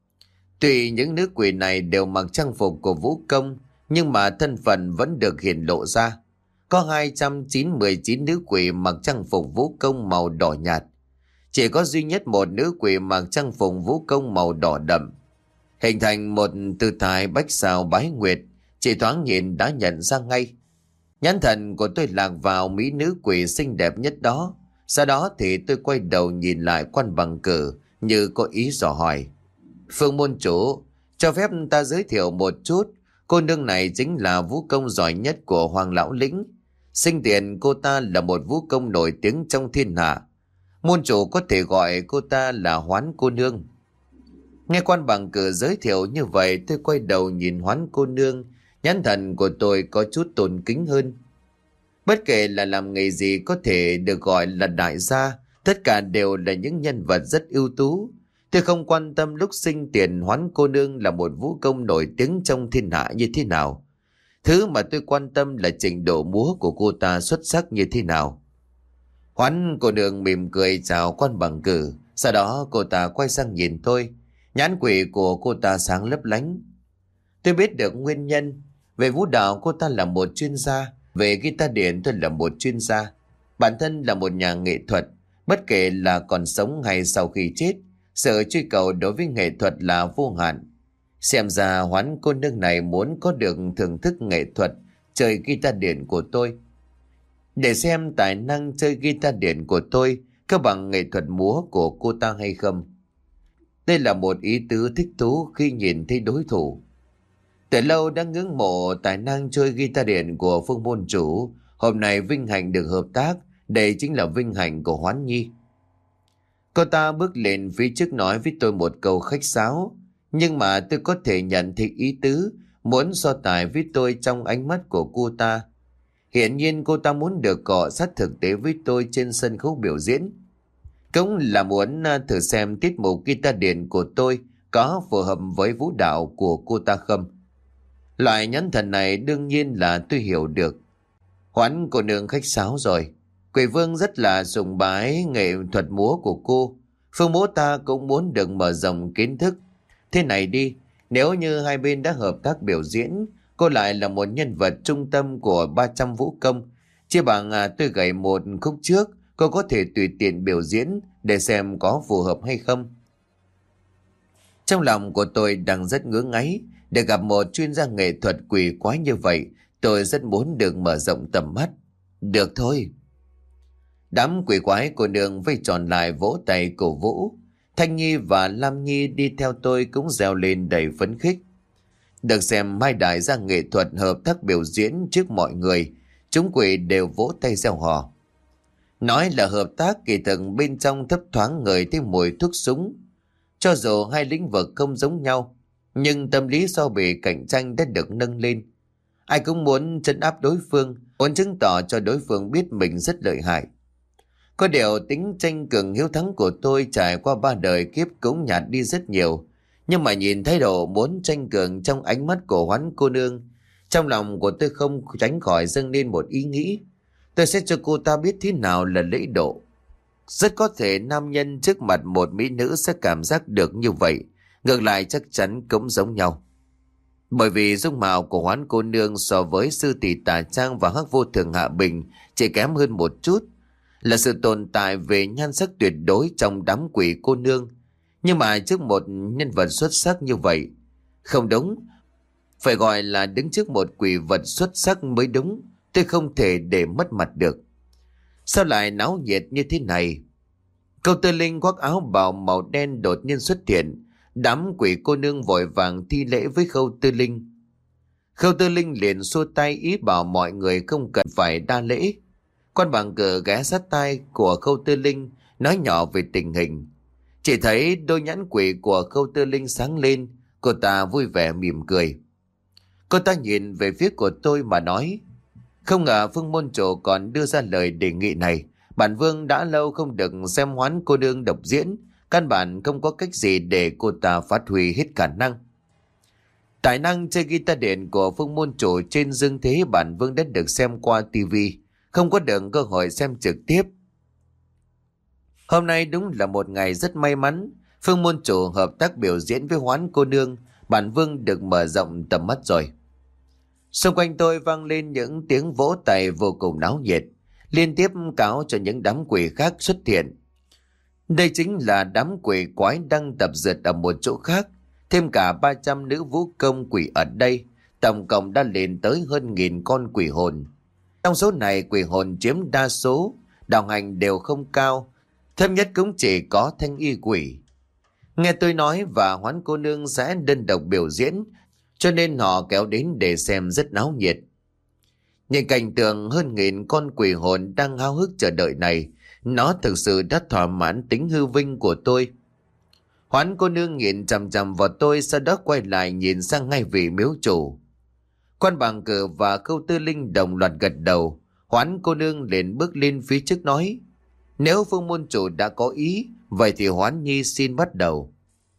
Tuy những nữ quỷ này đều mặc trang phục của vũ công, nhưng mà thân phận vẫn được hiển lộ ra. Có hai trăm chín mươi chín nữ quỷ mặc trang phục vũ công màu đỏ nhạt. Chỉ có duy nhất một nữ quỷ mặc trang phục vũ công màu đỏ đậm. Hình thành một tư thái bách xào bái nguyệt, chỉ thoáng nhìn đã nhận ra ngay. Nhãn thần của tôi lạc vào mỹ nữ quỷ xinh đẹp nhất đó. Sau đó thì tôi quay đầu nhìn lại quan bằng cử như có ý dò hỏi: "Phương môn chủ, cho phép ta giới thiệu một chút. Cô nương này chính là vũ công giỏi nhất của Hoàng Lão Lĩnh. Sinh tiền cô ta là một vũ công nổi tiếng trong thiên hạ. Môn chủ có thể gọi cô ta là Hoán cô nương." Nghe quan bằng cử giới thiệu như vậy, tôi quay đầu nhìn Hoán cô nương. Nhãn thần của tôi có chút tôn kính hơn. Bất kể là làm nghề gì có thể được gọi là đại gia, tất cả đều là những nhân vật rất ưu tú. Tôi không quan tâm lúc sinh tiền Hoán cô nương là một vũ công nổi tiếng trong thiên hạ như thế nào. Thứ mà tôi quan tâm là trình độ múa của cô ta xuất sắc như thế nào. Hoán cô nương mỉm cười chào quan bằng cử. Sau đó cô ta quay sang nhìn tôi. Nhãn quỷ của cô ta sáng lấp lánh. Tôi biết được nguyên nhân. Về vũ đạo cô ta là một chuyên gia. Về guitar điện tôi là một chuyên gia. Bản thân là một nhà nghệ thuật. Bất kể là còn sống hay sau khi chết, sự truy cầu đối với nghệ thuật là vô hạn. Xem ra Hoán cô nương này muốn có được thưởng thức nghệ thuật chơi guitar điện của tôi. Để xem tài năng chơi guitar điện của tôi có bằng nghệ thuật múa của cô ta hay không. Đây là một ý tứ thích thú khi nhìn thấy đối thủ. Từ lâu đã ngưỡng mộ tài năng chơi guitar điện của Phương môn chủ. Hôm nay vinh hạnh được hợp tác. Đây chính là vinh hạnh của Hoán Nhi. Cô ta bước lên phía trước nói với tôi một câu khách sáo. Nhưng mà tôi có thể nhận thấy ý tứ muốn so tài với tôi trong ánh mắt của cô ta. Hiển nhiên cô ta muốn được cọ sát thực tế với tôi trên sân khấu biểu diễn. Cũng là muốn à, thử xem tiết mục guitar điện của tôi có phù hợp với vũ đạo của cô ta không. Loại nhẫn thần này đương nhiên là tôi hiểu được. Hoán cô nương khách sáo rồi. Quỷ vương rất là sùng bái nghệ thuật múa của cô. Phương bố ta cũng muốn được mở rộng kiến thức. Thế này đi, nếu như hai bên đã hợp tác biểu diễn, cô lại là một nhân vật trung tâm của ba trăm vũ công. Chỉ bằng à, tôi gảy một khúc trước, cô có thể tùy tiện biểu diễn để xem có phù hợp hay không. Trong lòng của tôi đang rất ngứa ngáy. Để gặp một chuyên gia nghệ thuật quỷ quái như vậy, tôi rất muốn được mở rộng tầm mắt. Được thôi. Đám quỷ quái của đường vây tròn lại vỗ tay cổ vũ. Thanh Nhi và Lam Nhi đi theo tôi cũng reo lên đầy phấn khích. Được xem hai đại gia nghệ thuật hợp tác biểu diễn trước mọi người, chúng quỷ đều vỗ tay reo hò. Nói là hợp tác, kỳ thực bên trong thấp thoáng ngửi thấy mùi thuốc súng. Cho dù hai lĩnh vực không giống nhau, nhưng tâm lý so bì cạnh tranh đã được nâng lên. Ai cũng muốn trấn áp đối phương, muốn chứng tỏ cho đối phương biết mình rất lợi hại. Có điều tính tranh cường hiếu thắng của tôi trải qua ba đời kiếp cũng nhạt đi rất nhiều. Nhưng mà nhìn thái độ muốn tranh cường trong ánh mắt của Hoán cô nương, trong lòng của tôi không tránh khỏi dâng lên một ý nghĩ. Tôi sẽ cho cô ta biết thế nào là lễ độ. Rất có thể nam nhân trước mặt một mỹ nữ sẽ cảm giác được như vậy. Ngược lại chắc chắn cũng giống nhau. Bởi vì dung mạo của Hoán cô nương so với sư tỷ Tà Trang và Hắc Vô Thường Hạ Bình chỉ kém hơn một chút. Là sự tồn tại về nhan sắc tuyệt đối trong đám quỷ cô nương. Nhưng mà trước một nhân vật xuất sắc như vậy, không đúng, phải gọi là đứng trước một quỷ vật xuất sắc mới đúng. Tôi không thể để mất mặt được. Sao lại náo nhiệt như thế này? Câu Tư Linh khoác áo bào màu đen đột nhiên xuất hiện. Đám quỷ cô nương vội vàng thi lễ với Khâu Tư Linh. Khâu Tư Linh liền xua tay ý bảo mọi người không cần phải đa lễ. Quan bằng cờ ghé sát tai của Khâu Tư Linh nói nhỏ về tình hình. Chỉ thấy đôi nhãn quỷ của Khâu Tư Linh sáng lên. Cô ta vui vẻ mỉm cười. Cô ta nhìn về phía của tôi mà nói: không ngờ Phương môn chủ còn đưa ra lời đề nghị này. Bản vương đã lâu không được xem Hoán cô nương độc diễn, căn bản không có cách gì để cô ta phát huy hết khả năng. Tài năng chơi guitar điện của Phương môn chủ trên dương thế bản vương đã được xem qua tivi, không có được cơ hội xem trực tiếp. Hôm nay đúng là một ngày rất may mắn. Phương môn chủ hợp tác biểu diễn với Hoán cô nương, bản vương được mở rộng tầm mắt rồi. Xung quanh tôi vang lên những tiếng vỗ tay vô cùng náo nhiệt, liên tiếp cáo cho những đám quỷ khác xuất hiện. Đây chính là đám quỷ quái đang tập dượt ở một chỗ khác, thêm cả ba trăm nữ vũ công quỷ ở đây, tổng cộng đã lên tới hơn nghìn con quỷ hồn. Trong số này quỷ hồn chiếm đa số, đạo hành đều không cao, thấp nhất cũng chỉ có thanh y quỷ. Nghe tôi nói và Hoán cô nương sẽ đơn độc biểu diễn, cho nên họ kéo đến để xem rất náo nhiệt. Nhìn cảnh tượng hơn nghìn con quỷ hồn đang háo hức chờ đợi này, nó thực sự đã thỏa mãn tính hư vinh của tôi. Hoán cô nương nhìn chằm chằm vào tôi, sau đó quay lại nhìn sang ngay vị miếu chủ. Quan bằng cử và Khâu Tư Linh đồng loạt gật đầu. Hoán cô nương liền bước lên phía trước nói: nếu Phương môn chủ đã có ý, vậy thì Hoán Nhi xin bắt đầu.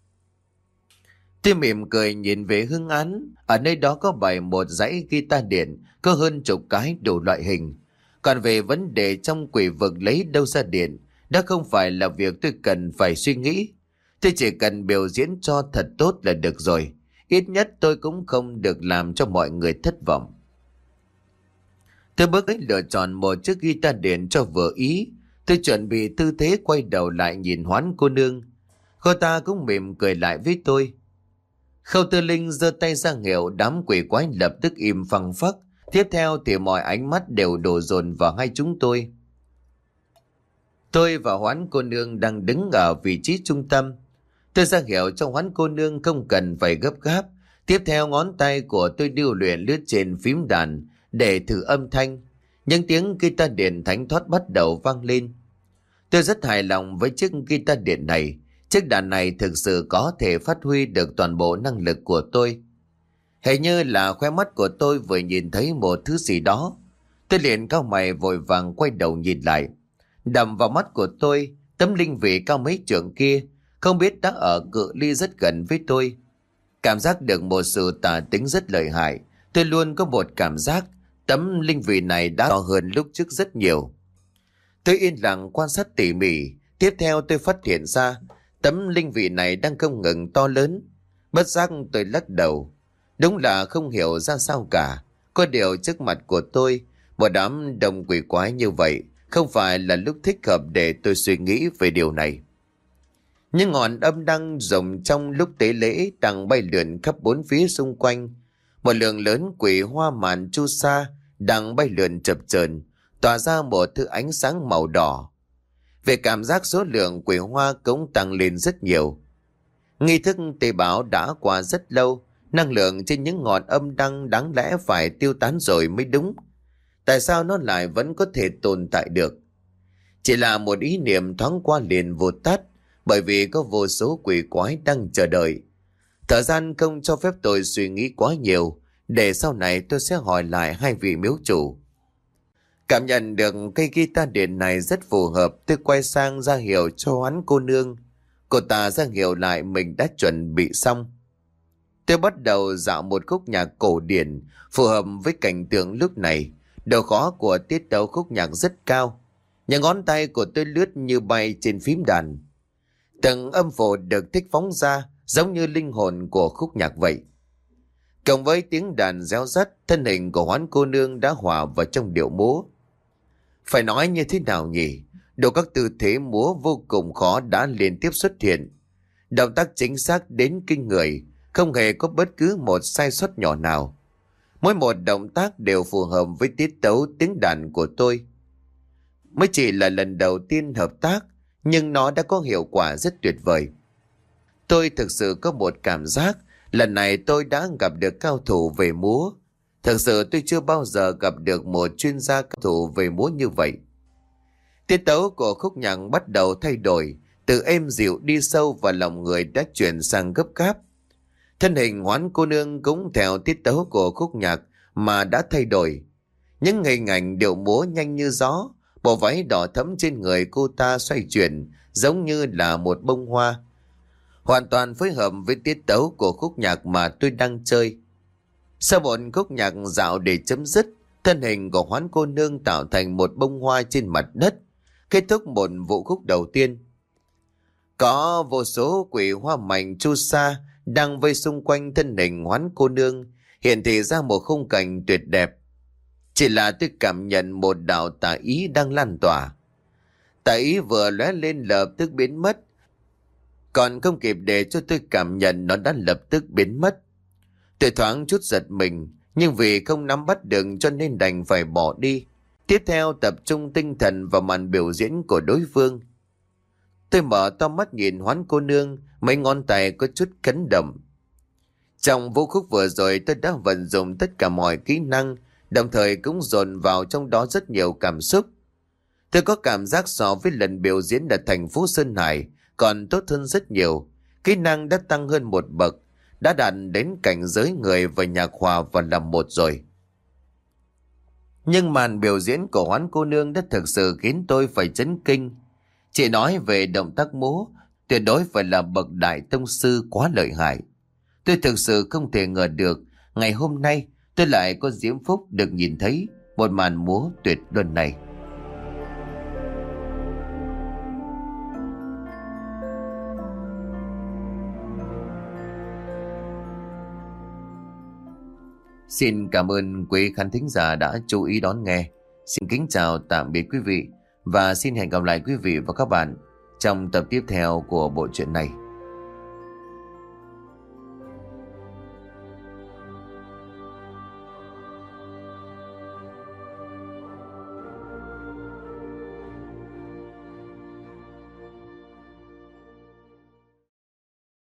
Tôi mỉm cười nhìn về hương án. Ở nơi đó có bày một dãy guitar điện, có hơn chục cái đủ loại hình. Còn về vấn đề trong quỷ vực lấy đâu ra điện, đó không phải là việc tôi cần phải suy nghĩ. Tôi chỉ cần biểu diễn cho thật tốt là được rồi. Ít nhất tôi cũng không được làm cho mọi người thất vọng. Tôi bước đến lựa chọn một chiếc guitar điện cho vừa ý. Tôi chuẩn bị tư thế quay đầu lại nhìn Hoán cô nương. Cô ta cũng mỉm cười lại với tôi. Khâu Tư Linh giơ tay ra hiệu, đám quỷ quái lập tức im phăng phắc. Tiếp theo thì mọi ánh mắt đều đổ dồn vào hai chúng tôi. Tôi và Hoán cô nương đang đứng ở vị trí trung tâm. Tôi ra hiệu cho Hoán cô nương không cần phải gấp gáp. Tiếp theo ngón tay của tôi điêu luyện lướt trên phím đàn để thử âm thanh. Những tiếng guitar điện thánh thoát bắt đầu vang lên. Tôi rất hài lòng với chiếc guitar điện này. Chiếc đàn này thực sự có thể phát huy được toàn bộ năng lực của tôi. Hình như là khóe mắt của tôi vừa nhìn thấy một thứ gì đó. Tôi liền cau mày vội vàng quay đầu nhìn lại. Đầm vào mắt của tôi, tấm linh vị cao mấy trượng kia không biết đã ở cự ly rất gần với tôi. Cảm giác được một sự tà tính rất lợi hại. Tôi luôn có một cảm giác tấm linh vị này đã to hơn lúc trước rất nhiều. Tôi yên lặng quan sát tỉ mỉ. Tiếp theo tôi phát hiện ra tấm linh vị này đang không ngừng to lớn. Bất giác tôi lắc đầu. Đúng là không hiểu ra sao cả. Có điều trước mặt của tôi, một đám đông quỷ quái như vậy không phải là lúc thích hợp để tôi suy nghĩ về điều này. Những ngọn âm đăng rồng trong lúc tế lễ đang bay lượn khắp bốn phía xung quanh. Một lượng lớn quỷ hoa màn chu sa đang bay lượn chập chờn, tỏa ra một thứ ánh sáng màu đỏ. Về cảm giác, số lượng quỷ hoa cũng tăng lên rất nhiều. Nghi thức tế bào đã qua rất lâu, năng lượng trên những ngọn âm đăng đáng lẽ phải tiêu tán rồi mới đúng. Tại sao nó lại vẫn có thể tồn tại được? Chỉ là một ý niệm thoáng qua liền vụt tắt, bởi vì có vô số quỷ quái đang chờ đợi. Thời gian không cho phép tôi suy nghĩ quá nhiều, để sau này tôi sẽ hỏi lại hai vị miếu chủ. Cảm nhận được cây guitar điện này rất phù hợp, tôi quay sang ra hiệu cho Hoán cô nương. Cô ta ra hiệu lại mình đã chuẩn bị xong. Tôi bắt đầu dạo một khúc nhạc cổ điển phù hợp với cảnh tượng lúc này. Độ khó của tiết tấu khúc nhạc rất cao. Những ngón tay của tôi lướt như bay trên phím đàn. Từng âm phổ được thích phóng ra giống như linh hồn của khúc nhạc vậy. Cộng với tiếng đàn réo rắt, thân hình của Hoán cô nương đã hòa vào trong điệu múa. Phải nói như thế nào nhỉ? Đủ các tư thế múa vô cùng khó đã liên tiếp xuất hiện. Động tác chính xác đến kinh người, không hề có bất cứ một sai sót nhỏ nào. Mỗi một động tác đều phù hợp với tiết tấu tiếng đàn của tôi. Mới chỉ là lần đầu tiên hợp tác, nhưng nó đã có hiệu quả rất tuyệt vời. Tôi thực sự có một cảm giác lần này tôi đã gặp được cao thủ về múa. Thực sự tôi chưa bao giờ gặp được một chuyên gia cao thủ về múa như vậy. Tiết tấu của khúc nhạc bắt đầu thay đổi, từ êm dịu đi sâu vào lòng người đã chuyển sang gấp gáp. Thân hình Hoán cô nương cũng theo tiết tấu của khúc nhạc mà đã thay đổi. Những hình ảnh điệu múa nhanh như gió, bộ váy đỏ thẫm trên người cô ta xoay chuyển giống như là một bông hoa, hoàn toàn phối hợp với tiết tấu của khúc nhạc mà tôi đang chơi. Sau một khúc nhạc dạo để chấm dứt, thân hình của Hoán cô nương tạo thành một bông hoa trên mặt đất, kết thúc một vụ khúc đầu tiên. Có vô số quỷ hoa mảnh chu sa đang vây xung quanh thân hình Hoán cô nương, hiện thị ra một khung cảnh tuyệt đẹp. Chỉ là tôi cảm nhận một đạo tà ý đang lan tỏa. Tà ý vừa lóe lên lập tức biến mất, còn không kịp để cho tôi cảm nhận nó đã lập tức biến mất. Tôi thoáng chút giật mình, nhưng vì không nắm bắt được cho nên đành phải bỏ đi. Tiếp theo tập trung tinh thần vào màn biểu diễn của đối phương. Tôi mở to mắt nhìn Hoán cô nương, mấy ngón tay có chút cấn động. Trong vũ khúc vừa rồi tôi đã vận dụng tất cả mọi kỹ năng, đồng thời cũng dồn vào trong đó rất nhiều cảm xúc. Tôi có cảm giác so với lần biểu diễn ở thành phố Sơn Hải còn tốt hơn rất nhiều. Kỹ năng đã tăng hơn một bậc, đã đạt đến cảnh giới người và nhạc hòa và làm một rồi. Nhưng màn biểu diễn của Hoán cô nương đã thực sự khiến tôi phải chấn kinh. Chỉ nói về động tác múa, tuyệt đối phải là bậc đại tông sư quá lợi hại. Tôi thực sự không thể ngờ được ngày hôm nay tôi lại có diễm phúc được nhìn thấy một màn múa tuyệt luân này. Xin cảm ơn quý khán thính giả đã chú ý đón nghe. Xin kính chào tạm biệt quý vị và xin hẹn gặp lại quý vị và các bạn trong tập tiếp theo của bộ truyện này.